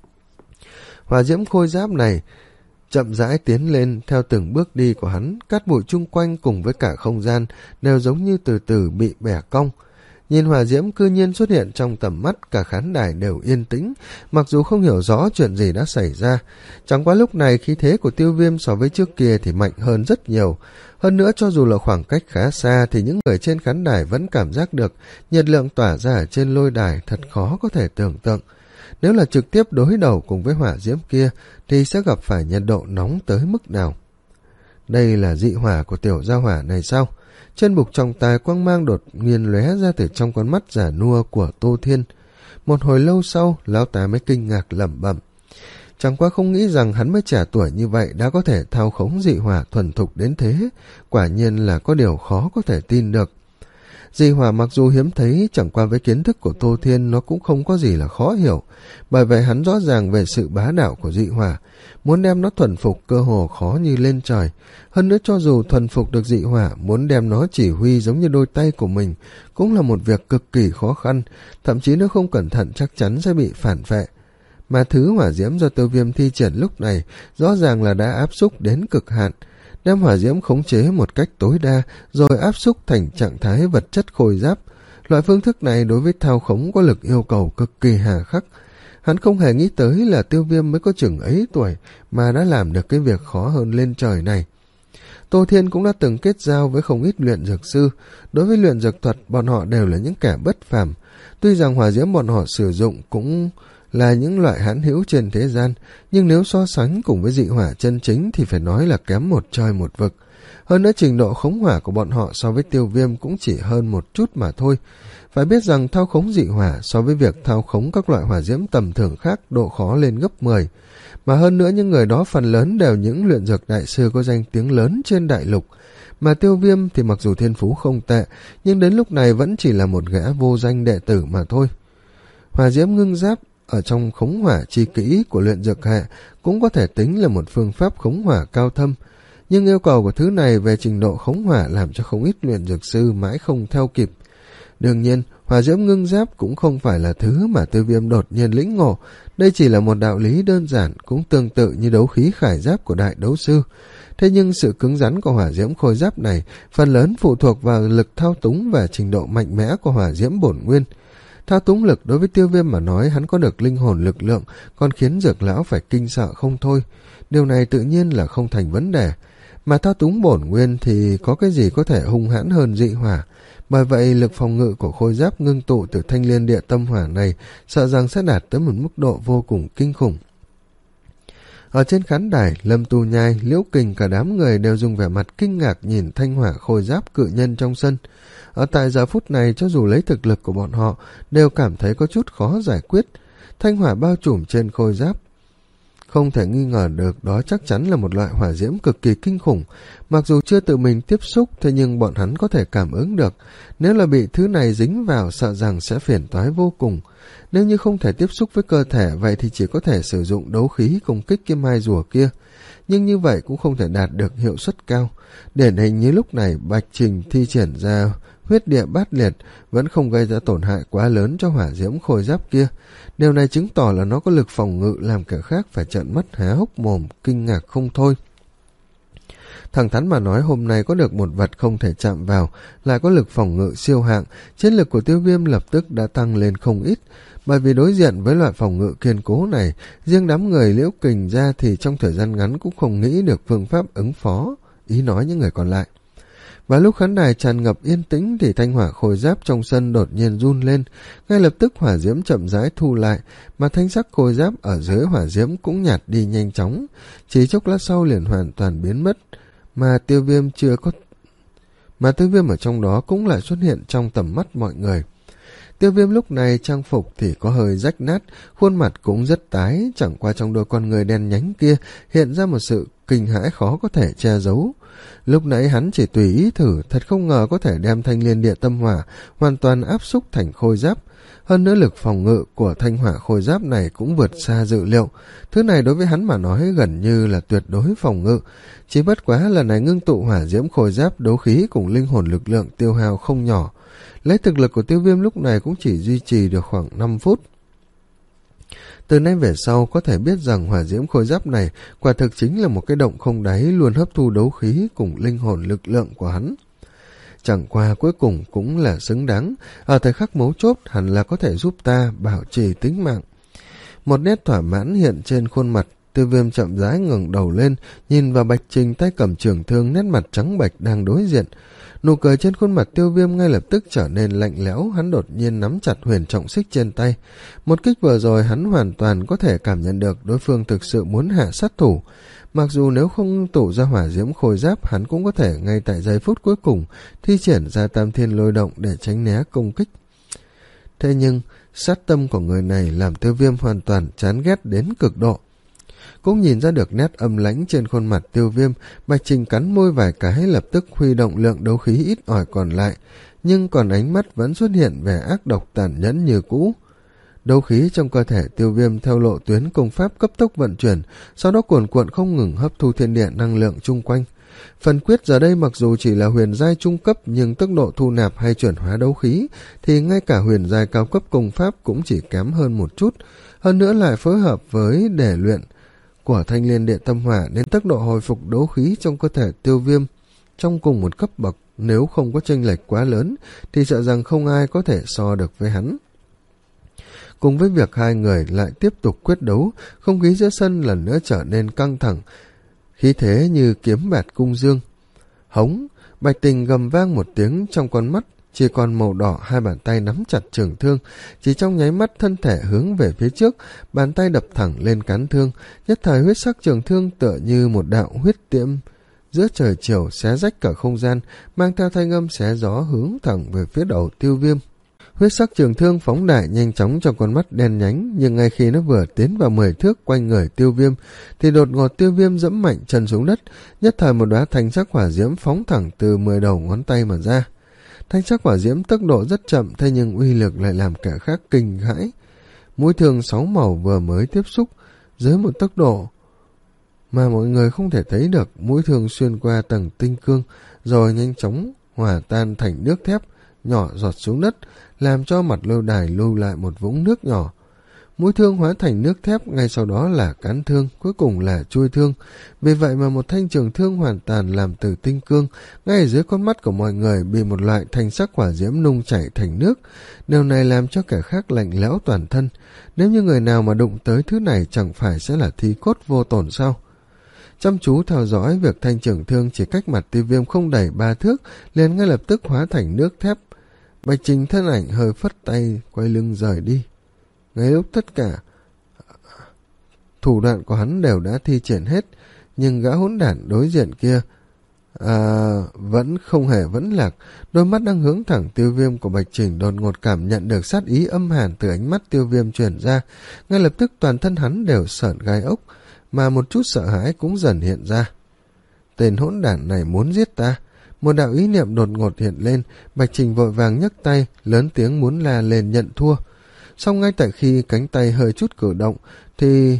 Hỏa diễm khôi giáp này chậm rãi tiến lên theo từng bước đi của hắn, cát bụi chung quanh cùng với cả không gian đều giống như từ từ bị bẻ cong. Nhìn hỏa diễm cư nhiên xuất hiện trong tầm mắt, cả khán đài đều yên tĩnh, mặc dù không hiểu rõ chuyện gì đã xảy ra. Chẳng qua lúc này khí thế của Tiêu Viêm so với trước kia thì mạnh hơn rất nhiều. Hơn nữa cho dù là khoảng cách khá xa thì những người trên khán đài vẫn cảm giác được nhiệt lượng tỏa ra ở trên lôi đài thật khó có thể tưởng tượng. Nếu là trực tiếp đối đầu cùng với hỏa diễm kia thì sẽ gặp phải nhiệt độ nóng tới mức nào. Đây là dị hỏa của tiểu gia hỏa này sao? Chân bục trọng tài quang mang đột nhiên lóe ra từ trong con mắt giả nua của Tô Thiên. Một hồi lâu sau, lão ta mới kinh ngạc lẩm bẩm. Chẳng qua không nghĩ rằng hắn mới trẻ tuổi như vậy đã có thể thao khống dị hỏa thuần thục đến thế, quả nhiên là có điều khó có thể tin được. Dị hỏa mặc dù hiếm thấy, chẳng qua với kiến thức của Tô Thiên nó cũng không có gì là khó hiểu, bởi vậy hắn rõ ràng về sự bá đạo của dị hỏa, muốn đem nó thuần phục cơ hồ khó như lên trời. Hơn nữa cho dù thuần phục được dị hỏa, muốn đem nó chỉ huy giống như đôi tay của mình cũng là một việc cực kỳ khó khăn, thậm chí nếu không cẩn thận chắc chắn sẽ bị phản vệ. Mà thứ hỏa diễm do Tiêu Viêm thi triển lúc này rõ ràng là đã áp xúc đến cực hạn, đem hỏa diễm khống chế một cách tối đa rồi áp xúc thành trạng thái vật chất khôi giáp. Loại phương thức này đối với thao khống có lực yêu cầu cực kỳ hà khắc. Hắn không hề nghĩ tới là Tiêu Viêm mới có chừng ấy tuổi mà đã làm được cái việc khó hơn lên trời này. Tô Thiên cũng đã từng kết giao với không ít luyện dược sư. Đối với luyện dược thuật, bọn họ đều là những kẻ bất phàm. Tuy rằng hỏa diễm bọn họ sử dụng cũng là những loại hãn hữu trên thế gian, nhưng nếu so sánh cùng với dị hỏa chân chính thì phải nói là kém một trời một vực. Hơn nữa trình độ khống hỏa của bọn họ so với Tiêu Viêm cũng chỉ hơn một chút mà thôi. Phải biết rằng thao khống dị hỏa so với việc thao khống các loại hỏa diễm tầm thường khác độ khó lên gấp mười. Mà hơn nữa những người đó phần lớn đều những luyện dược đại sư có danh tiếng lớn trên đại lục. Mà Tiêu Viêm thì mặc dù thiên phú không tệ, nhưng đến lúc này vẫn chỉ là một gã vô danh đệ tử mà thôi. Hỏa diễm ngưng giáp ở trong khống hỏa chi kỹ của luyện dược hệ cũng có thể tính là một phương pháp khống hỏa cao thâm, nhưng yêu cầu của thứ này về trình độ khống hỏa làm cho không ít luyện dược sư mãi không theo kịp. Đương nhiên, hỏa diễm ngưng giáp cũng không phải là thứ mà Tiêu Viêm đột nhiên lĩnh ngộ, đây chỉ là một đạo lý đơn giản, cũng tương tự như đấu khí khải giáp của đại đấu sư. Thế nhưng sự cứng rắn của hỏa diễm khôi giáp này phần lớn phụ thuộc vào lực thao túng và trình độ mạnh mẽ của hỏa diễm bổn nguyên. Thao túng lực đối với Tiêu Viêm mà nói, hắn có được linh hồn lực lượng, còn khiến Dược lão phải kinh sợ không thôi. Điều này tự nhiên là không thành vấn đề. Mà thao túng bổn nguyên thì có cái gì có thể hung hãn hơn dị hỏa. Bởi vậy lực phòng ngự của khôi giáp ngưng tụ từ thanh liên địa tâm hỏa này sợ rằng sẽ đạt tới một mức độ vô cùng kinh khủng. Ở trên khán đài, Lâm Tu Nhai, Liễu Kình cả đám người đều dùng vẻ mặt kinh ngạc nhìn thanh hỏa khôi giáp cự nhân trong sân. Ở tại giờ phút này, cho dù lấy thực lực của bọn họ đều cảm thấy có chút khó giải quyết. Thanh hỏa bao trùm trên khôi giáp, không thể nghi ngờ được đó chắc chắn là một loại hỏa diễm cực kỳ kinh khủng. Mặc dù chưa tự mình tiếp xúc, thế nhưng bọn hắn có thể cảm ứng được. Nếu là bị thứ này dính vào, sợ rằng sẽ phiền toái vô cùng. Nếu như không thể tiếp xúc với cơ thể, vậy thì chỉ có thể sử dụng đấu khí công kích cái mai rùa kia. Nhưng như vậy cũng không thể đạt được hiệu suất cao. Điển hình như lúc này Bạch Trình thi triển ra huyết địa bát liệt vẫn không gây ra tổn hại quá lớn cho hỏa diễm khôi giáp kia. Điều này chứng tỏ là nó có lực phòng ngự làm kẻ khác phải trợn mắt há hốc mồm kinh ngạc không thôi. Thẳng thắn mà nói, hôm nay có được một vật không thể chạm vào, lại có lực phòng ngự siêu hạng, chiến lực của Tiêu Viêm lập tức đã tăng lên không ít. Bởi vì đối diện với loại phòng ngự kiên cố này, riêng đám người Liễu Kình ra thì trong thời gian ngắn cũng không nghĩ được phương pháp ứng phó, ý nói những người còn lại. Và lúc khán đài tràn ngập yên tĩnh thì thanh hỏa khôi giáp trong sân đột nhiên run lên, ngay lập tức hỏa diễm chậm rãi thu lại, mà thanh sắc khôi giáp ở dưới hỏa diễm cũng nhạt đi nhanh chóng, chỉ chốc lát sau liền hoàn toàn biến mất. Mà Tiêu Viêm chưa có mà Tiêu Viêm ở trong đó cũng lại xuất hiện trong tầm mắt mọi người. Tiêu Viêm lúc này trang phục thì có hơi rách nát, khuôn mặt cũng rất tái, chẳng qua trong đôi con người đen nhánh kia hiện ra một sự kinh hãi khó có thể che giấu. Lúc nãy hắn chỉ tùy ý thử, thật không ngờ có thể đem thanh liên địa tâm hỏa hoàn toàn áp xúc thành khôi giáp. Hơn nữa lực phòng ngự của thanh hỏa khôi giáp này cũng vượt xa dự liệu. Thứ này đối với hắn mà nói gần như là tuyệt đối phòng ngự. Chỉ bất quá lần này ngưng tụ hỏa diễm khôi giáp đấu khí cùng linh hồn lực lượng tiêu hao không nhỏ. Lấy thực lực của Tiêu Viêm lúc này cũng chỉ duy trì được khoảng năm phút. Từ nay về sau có thể biết rằng hỏa diễm khôi giáp này quả thực chính là một cái động không đáy luôn hấp thu đấu khí cùng linh hồn lực lượng của hắn. Chẳng qua cuối cùng cũng là xứng đáng, ở thời khắc mấu chốt hẳn là có thể giúp ta bảo trì tính mạng. Một nét thỏa mãn hiện trên khuôn mặt, Tiêu Viêm chậm rãi ngẩng đầu lên, nhìn vào Bạch Trình tay cầm trường thương nét mặt trắng bệch đang đối diện. Nụ cười trên khuôn mặt Tiêu Viêm ngay lập tức trở nên lạnh lẽo, hắn đột nhiên nắm chặt huyền trọng xích trên tay. Một kích vừa rồi hắn hoàn toàn có thể cảm nhận được đối phương thực sự muốn hạ sát thủ. Mặc dù nếu không tụ ra hỏa diễm khôi giáp, hắn cũng có thể ngay tại giây phút cuối cùng thi triển ra tam thiên lôi động để tránh né công kích. Thế nhưng, sát tâm của người này làm Tiêu Viêm hoàn toàn chán ghét đến cực độ. Cũng nhìn ra được nét âm lãnh trên khuôn mặt Tiêu Viêm, Bạch Trình cắn môi vài cái lập tức huy động lượng đấu khí ít ỏi còn lại, nhưng còn ánh mắt vẫn xuất hiện vẻ ác độc tàn nhẫn như cũ. Đấu khí trong cơ thể Tiêu Viêm theo lộ tuyến công pháp cấp tốc vận chuyển, sau đó cuồn cuộn không ngừng hấp thu thiên địa năng lượng chung quanh. Phần quyết giờ đây mặc dù chỉ là huyền giai trung cấp, nhưng tốc độ thu nạp hay chuyển hóa đấu khí thì ngay cả huyền giai cao cấp công pháp cũng chỉ kém hơn một chút, hơn nữa lại phối hợp với để luyện của thanh liên địa tâm hỏa nên tốc độ hồi phục đấu khí trong cơ thể Tiêu Viêm trong cùng một cấp bậc, nếu không có chênh lệch quá lớn thì sợ rằng không ai có thể so được với hắn. Cùng với việc hai người lại tiếp tục quyết đấu, không khí giữa sân lần nữa trở nên căng thẳng, khí thế như kiếm bạt cung dương. Hống, Bạch Tình gầm vang một tiếng, trong con mắt chỉ còn màu đỏ, hai bàn tay nắm chặt trường thương, chỉ trong nháy mắt thân thể hướng về phía trước, bàn tay đập thẳng lên cán thương, nhất thời huyết sắc trường thương tựa như một đạo huyết tiễm giữa trời chiều xé rách cả không gian, mang theo thanh âm xé gió hướng thẳng về phía đầu Tiêu Viêm. Huyết sắc trường thương phóng đại nhanh chóng trong con mắt đen nhánh, nhưng ngay khi nó vừa tiến vào mười thước quanh người Tiêu Viêm thì đột ngột Tiêu Viêm giẫm mạnh chân xuống đất, nhất thời một đóa thanh sắc hỏa diễm phóng thẳng từ mười đầu ngón tay mà ra. Thanh sắc hỏa diễm tốc độ rất chậm, thế nhưng uy lực lại làm kẻ khác kinh hãi. Mũi thương sáu màu vừa mới tiếp xúc dưới một tốc độ mà mọi người không thể thấy được, mũi thương xuyên qua tầng tinh cương rồi nhanh chóng hòa tan thành nước thép nhỏ giọt xuống đất, làm cho mặt lâu đài lưu lại một vũng nước nhỏ. Mũi thương hóa thành nước thép, ngay sau đó là cán thương, cuối cùng là chuôi thương. Vì vậy mà một thanh trường thương hoàn toàn làm từ tinh cương, ngay ở dưới con mắt của mọi người bị một loại thanh sắc hỏa diễm nung chảy thành nước. Điều này làm cho kẻ khác lạnh lẽo toàn thân. Nếu như người nào mà đụng tới thứ này chẳng phải sẽ là thi cốt vô tổn sao? Chăm chú theo dõi việc thanh trường thương chỉ cách mặt Tiêu Viêm không đầy ba thước, liền ngay lập tức hóa thành nước thép. Bạch Trình thân ảnh hơi phất tay, quay lưng rời đi. Ngay lúc tất cả thủ đoạn của hắn đều đã thi triển hết, nhưng gã hỗn đản đối diện kia à, vẫn không hề vẫn lạc. Đôi mắt đang hướng thẳng Tiêu Viêm của Bạch Trình đột ngột cảm nhận được sát ý âm hàn từ ánh mắt Tiêu Viêm truyền ra, ngay lập tức toàn thân hắn đều sởn gai ốc, mà một chút sợ hãi cũng dần hiện ra. Tên hỗn đản này muốn giết ta. Một đạo ý niệm đột ngột hiện lên, Bạch Trình vội vàng nhấc tay, lớn tiếng muốn la lên nhận thua. Song ngay tại khi cánh tay hơi chút cử động, thì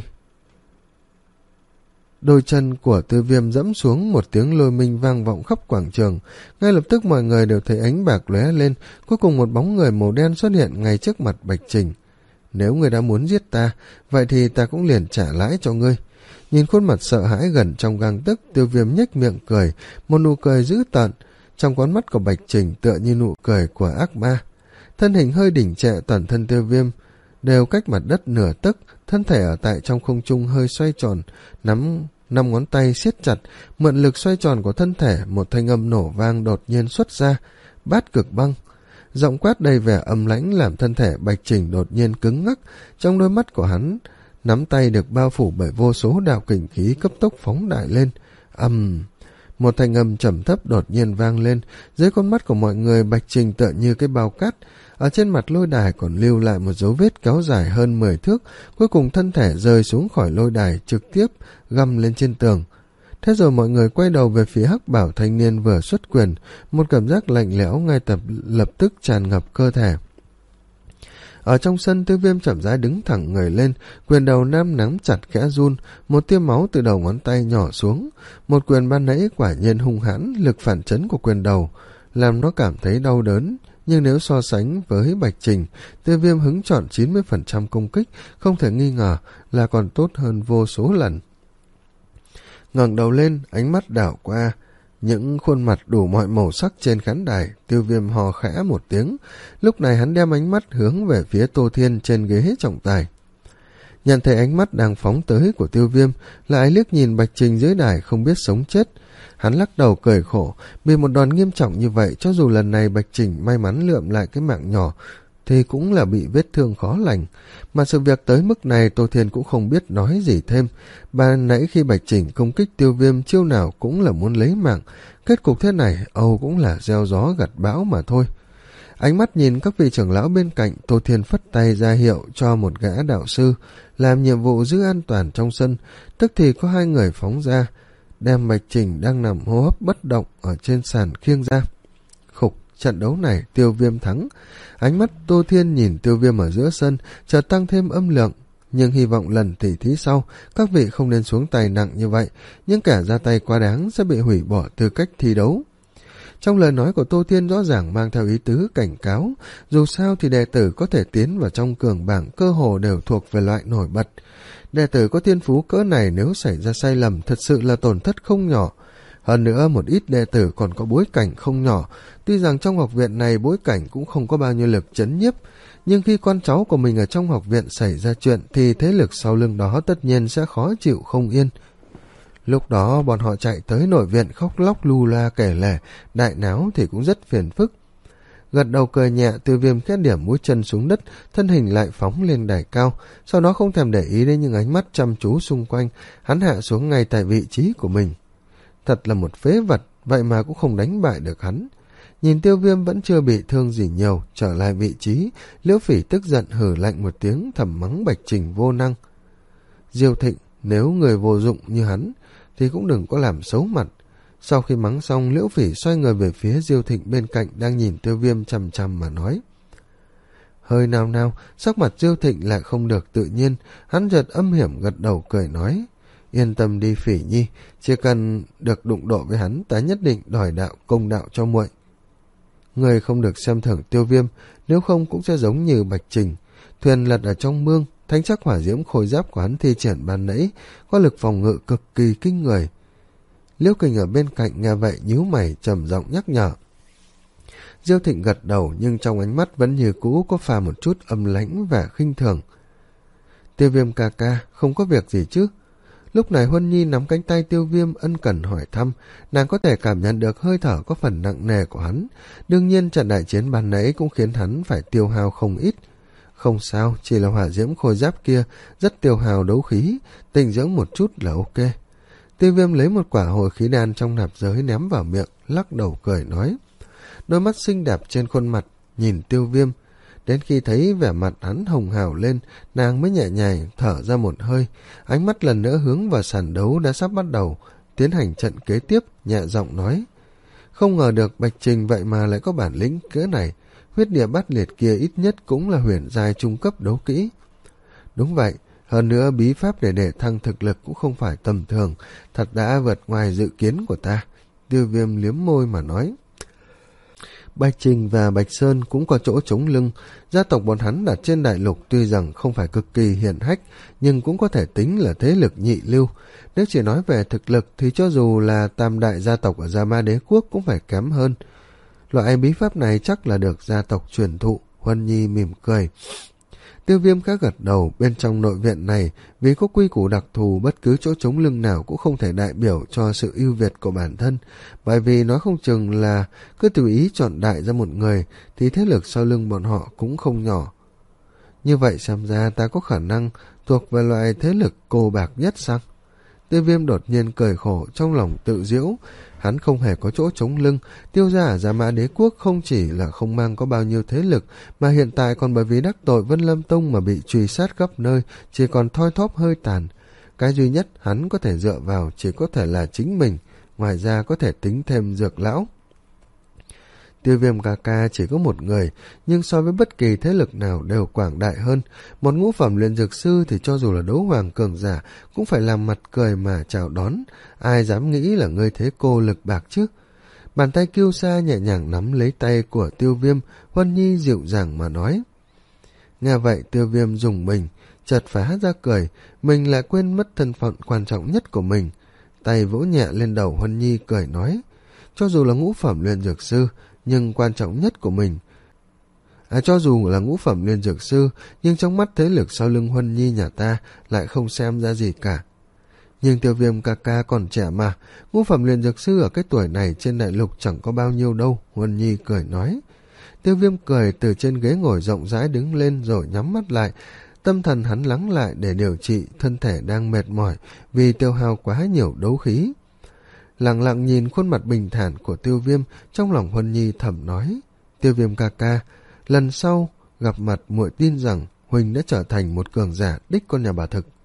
đôi chân của Tiêu Viêm dẫm xuống, một tiếng lôi minh vang vọng khắp quảng trường. Ngay lập tức mọi người đều thấy ánh bạc lóe lên, cuối cùng một bóng người màu đen xuất hiện ngay trước mặt Bạch Trình. Nếu ngươi đã muốn giết ta, vậy thì ta cũng liền trả lãi cho ngươi. Nhìn khuôn mặt sợ hãi gần trong gang tức, Tiêu Viêm nhếch miệng cười, một nụ cười dữ tợn. Trong con mắt của Bạch Trình tựa như nụ cười của ác ma. Thân hình hơi đỉnh trệ, toàn thân Tiêu Viêm đều cách mặt đất nửa tấc, thân thể ở tại trong không trung hơi xoay tròn, nắm năm ngón tay siết chặt, mượn lực xoay tròn của thân thể, một thanh âm nổ vang đột nhiên xuất ra, bát cực băng. Giọng quát đầy vẻ âm lãnh làm thân thể Bạch Trình đột nhiên cứng ngắc, trong đôi mắt của hắn nắm tay được bao phủ bởi vô số đạo kình khí cấp tốc phóng đại lên. Ầm, Một thanh âm trầm thấp đột nhiên vang lên, dưới con mắt của mọi người Bạch Trình tựa như cái bao cát. Ở trên mặt lôi đài còn lưu lại một dấu vết kéo dài hơn mười thước, cuối cùng thân thể rơi xuống khỏi lôi đài trực tiếp găm lên trên tường. Thế rồi mọi người quay đầu về phía hắc bảo thanh niên vừa xuất quyền, một cảm giác lạnh lẽo ngay tập lập tức tràn ngập cơ thể. Ở trong sân, Tiêu Viêm chậm rãi đứng thẳng người lên, quyền đầu nam nắm chặt khẽ run, một tia máu từ đầu ngón tay nhỏ xuống. Một quyền ban nãy quả nhiên hung hãn, lực phản chấn của quyền đầu làm nó cảm thấy đau đớn, nhưng nếu so sánh với Bạch Trình, Tiêu Viêm hứng chọn chín mươi phần trăm công kích, không thể nghi ngờ là còn tốt hơn vô số lần. Ngẩng đầu lên, ánh mắt đảo qua những khuôn mặt đủ mọi màu sắc trên khán đài. Tiêu Viêm hò khẽ một tiếng, lúc này hắn đem ánh mắt hướng về phía Tô Thiên trên ghế trọng tài. Nhận thấy ánh mắt đang phóng tới của Tiêu Viêm, lại liếc nhìn Bạch Trình dưới đài không biết sống chết. Hắn lắc đầu cười khổ, bị một đòn nghiêm trọng như vậy, cho dù lần này Bạch Trình may mắn lượm lại cái mạng nhỏ thì cũng là bị vết thương khó lành. Mà sự việc tới mức này Tô Thiên cũng không biết nói gì thêm. Ban nãy khi Bạch Trình công kích Tiêu Viêm, chiêu nào cũng là muốn lấy mạng, kết cục thế này âu cũng là gieo gió gặt bão mà thôi. Ánh mắt nhìn các vị trưởng lão bên cạnh, Tô Thiên phất tay ra hiệu cho một gã đạo sư làm nhiệm vụ giữ an toàn trong sân. Tức thì có hai người phóng ra, đem Bạch Trình đang nằm hô hấp bất động ở trên sàn khiêng ra. Khục, trận đấu này Tiêu Viêm thắng. Ánh mắt Tô Thiên nhìn Tiêu Viêm ở giữa sân chợt tăng thêm âm lượng, nhưng hy vọng lần tỉ thí sau các vị không nên xuống tay nặng như vậy, những kẻ ra tay quá đáng sẽ bị hủy bỏ tư cách thi đấu. Trong lời nói của Tô Thiên rõ ràng mang theo ý tứ cảnh cáo, dù sao thì đệ tử có thể tiến vào trong cường bảng cơ hồ đều thuộc về loại nổi bật. Đệ tử có thiên phú cỡ này nếu xảy ra sai lầm thật sự là tổn thất không nhỏ. Hơn nữa một ít đệ tử còn có bối cảnh không nhỏ, tuy rằng trong học viện này bối cảnh cũng không có bao nhiêu lực chấn nhiếp, nhưng khi con cháu của mình ở trong học viện xảy ra chuyện thì thế lực sau lưng đó tất nhiên sẽ khó chịu không yên. Lúc đó bọn họ chạy tới nội viện khóc lóc lu la kể lể, đại náo thì cũng rất phiền phức. Gật đầu cười nhẹ, Tiêu Viêm khẽ điểm mũi chân xuống đất, thân hình lại phóng lên đài cao, sau đó không thèm để ý đến những ánh mắt chăm chú xung quanh, hắn hạ xuống ngay tại vị trí của mình. Thật là một phế vật, vậy mà cũng không đánh bại được hắn. Nhìn Tiêu Viêm vẫn chưa bị thương gì nhiều, trở lại vị trí, Liễu Phỉ tức giận hừ lạnh một tiếng, thầm mắng Bạch Trình vô năng. Diêu Thịnh, nếu người vô dụng như hắn thì cũng đừng có làm xấu mặt. Sau khi mắng xong, Liễu Phỉ xoay người về phía Diêu Thịnh bên cạnh đang nhìn Tiêu Viêm chằm chằm mà nói. Hơi nào nào, sắc mặt Diêu Thịnh lại không được tự nhiên, hắn chợt âm hiểm gật đầu cười nói. Yên tâm đi Phỉ nhi, chỉ cần được đụng độ với hắn, ta nhất định đòi đạo công đạo cho muội. Người không được xem thường Tiêu Viêm, nếu không cũng sẽ giống như Bạch Trình. Thuyền lật ở trong mương, thanh sắc hỏa diễm khôi giáp của hắn thi triển ban nãy có lực phòng ngự cực kỳ kinh người. Liễu Kình ở bên cạnh nghe vậy nhíu mày trầm giọng nhắc nhở. Diêu Thịnh gật đầu, nhưng trong ánh mắt vẫn như cũ có pha một chút âm lãnh và khinh thường. Tiêu Viêm ca ca, không có việc gì chứ? Lúc này Huân Nhi nắm cánh tay Tiêu Viêm ân cần hỏi thăm, nàng có thể cảm nhận được hơi thở có phần nặng nề của hắn. Đương nhiên trận đại chiến ban nãy cũng khiến hắn phải tiêu hao không ít. Không sao, chỉ là hỏa diễm khôi giáp kia rất tiêu hao đấu khí, tịnh dưỡng một chút là ok. Tiêu Viêm lấy một quả hồi khí đan trong nạp giới ném vào miệng, lắc đầu cười nói. Đôi mắt xinh đẹp trên khuôn mặt nhìn Tiêu Viêm, đến khi thấy vẻ mặt hắn hồng hào lên, nàng mới nhẹ nhàng thở ra một hơi, ánh mắt lần nữa hướng vào sàn đấu đã sắp bắt đầu, tiến hành trận kế tiếp, nhẹ giọng nói. Không ngờ được Bạch Trình vậy mà lại có bản lĩnh cỡ này, huyết địa bát liệt kia ít nhất cũng là huyền giai trung cấp đấu kỹ. Đúng vậy, hơn nữa bí pháp để để thăng thực lực cũng không phải tầm thường, thật đã vượt ngoài dự kiến của ta. Tiêu Viêm liếm môi mà nói. Bạch Trình và Bạch Sơn cũng có chỗ chống lưng, gia tộc bọn hắn đặt trên đại lục tuy rằng không phải cực kỳ hiển hách, nhưng cũng có thể tính là thế lực nhị lưu. Nếu chỉ nói về thực lực thì cho dù là tam đại gia tộc ở Gia Ma Đế Quốc cũng phải kém hơn. Loại bí pháp này chắc là được gia tộc truyền thụ. Huân Nhi mỉm cười. Tiêu Viêm khá gật đầu, bên trong nội viện này vì có quy củ đặc thù, bất cứ chỗ chống lưng nào cũng không thể đại biểu cho sự ưu việt của bản thân, bởi vì nói không chừng là cứ tùy ý chọn đại ra một người thì thế lực sau lưng bọn họ cũng không nhỏ. Như vậy xem ra ta có khả năng thuộc về loại thế lực cô bạc nhất sao? Tiêu Viêm đột nhiên cười khổ, trong lòng tự giễu. Hắn không hề có chỗ chống lưng. Tiêu gia ở Dạ Mã Đế Quốc không chỉ là không mang có bao nhiêu thế lực, mà hiện tại còn bởi vì đắc tội Vân Lâm Tông mà bị truy sát khắp nơi, chỉ còn thoi thóp hơi tàn. Cái duy nhất hắn có thể dựa vào chỉ có thể là chính mình, ngoài ra có thể tính thêm Dược lão. Tiêu Viêm ca ca chỉ có một người, nhưng so với bất kỳ thế lực nào đều quảng đại hơn. Một ngũ phẩm luyện dược sư thì cho dù là đấu hoàng cường giả cũng phải làm mặt cười mà chào đón. Ai dám nghĩ là ngươi thế cô lực bạc chứ? Bàn tay kiêu sa nhẹ nhàng nắm lấy tay của Tiêu Viêm, Huân Nhi dịu dàng mà nói. Nghe vậy Tiêu Viêm dùng mình, chợt phải hát ra cười, mình lại quên mất thân phận quan trọng nhất của mình. Tay vỗ nhẹ lên đầu Huân Nhi cười nói, cho dù là ngũ phẩm luyện dược sư, nhưng quan trọng nhất của mình. À, cho dù là ngũ phẩm luyện dược sư, nhưng trong mắt thế lực sau lưng Huân Nhi nhà ta lại không xem ra gì cả. Nhưng Tiêu Viêm ca ca còn trẻ mà, ngũ phẩm luyện dược sư ở cái tuổi này trên đại lục chẳng có bao nhiêu đâu, Huân Nhi cười nói. Tiêu Viêm cười từ trên ghế ngồi rộng rãi đứng lên rồi nhắm mắt lại, tâm thần hắn lắng lại để điều trị thân thể đang mệt mỏi vì tiêu hao quá nhiều đấu khí. Lặng lặng nhìn khuôn mặt bình thản của Tiêu Viêm, trong lòng Huân Nhi thầm nói, Tiêu Viêm ca ca, lần sau gặp mặt muội tin rằng Huỳnh đã trở thành một cường giả đích con nhà bà thực.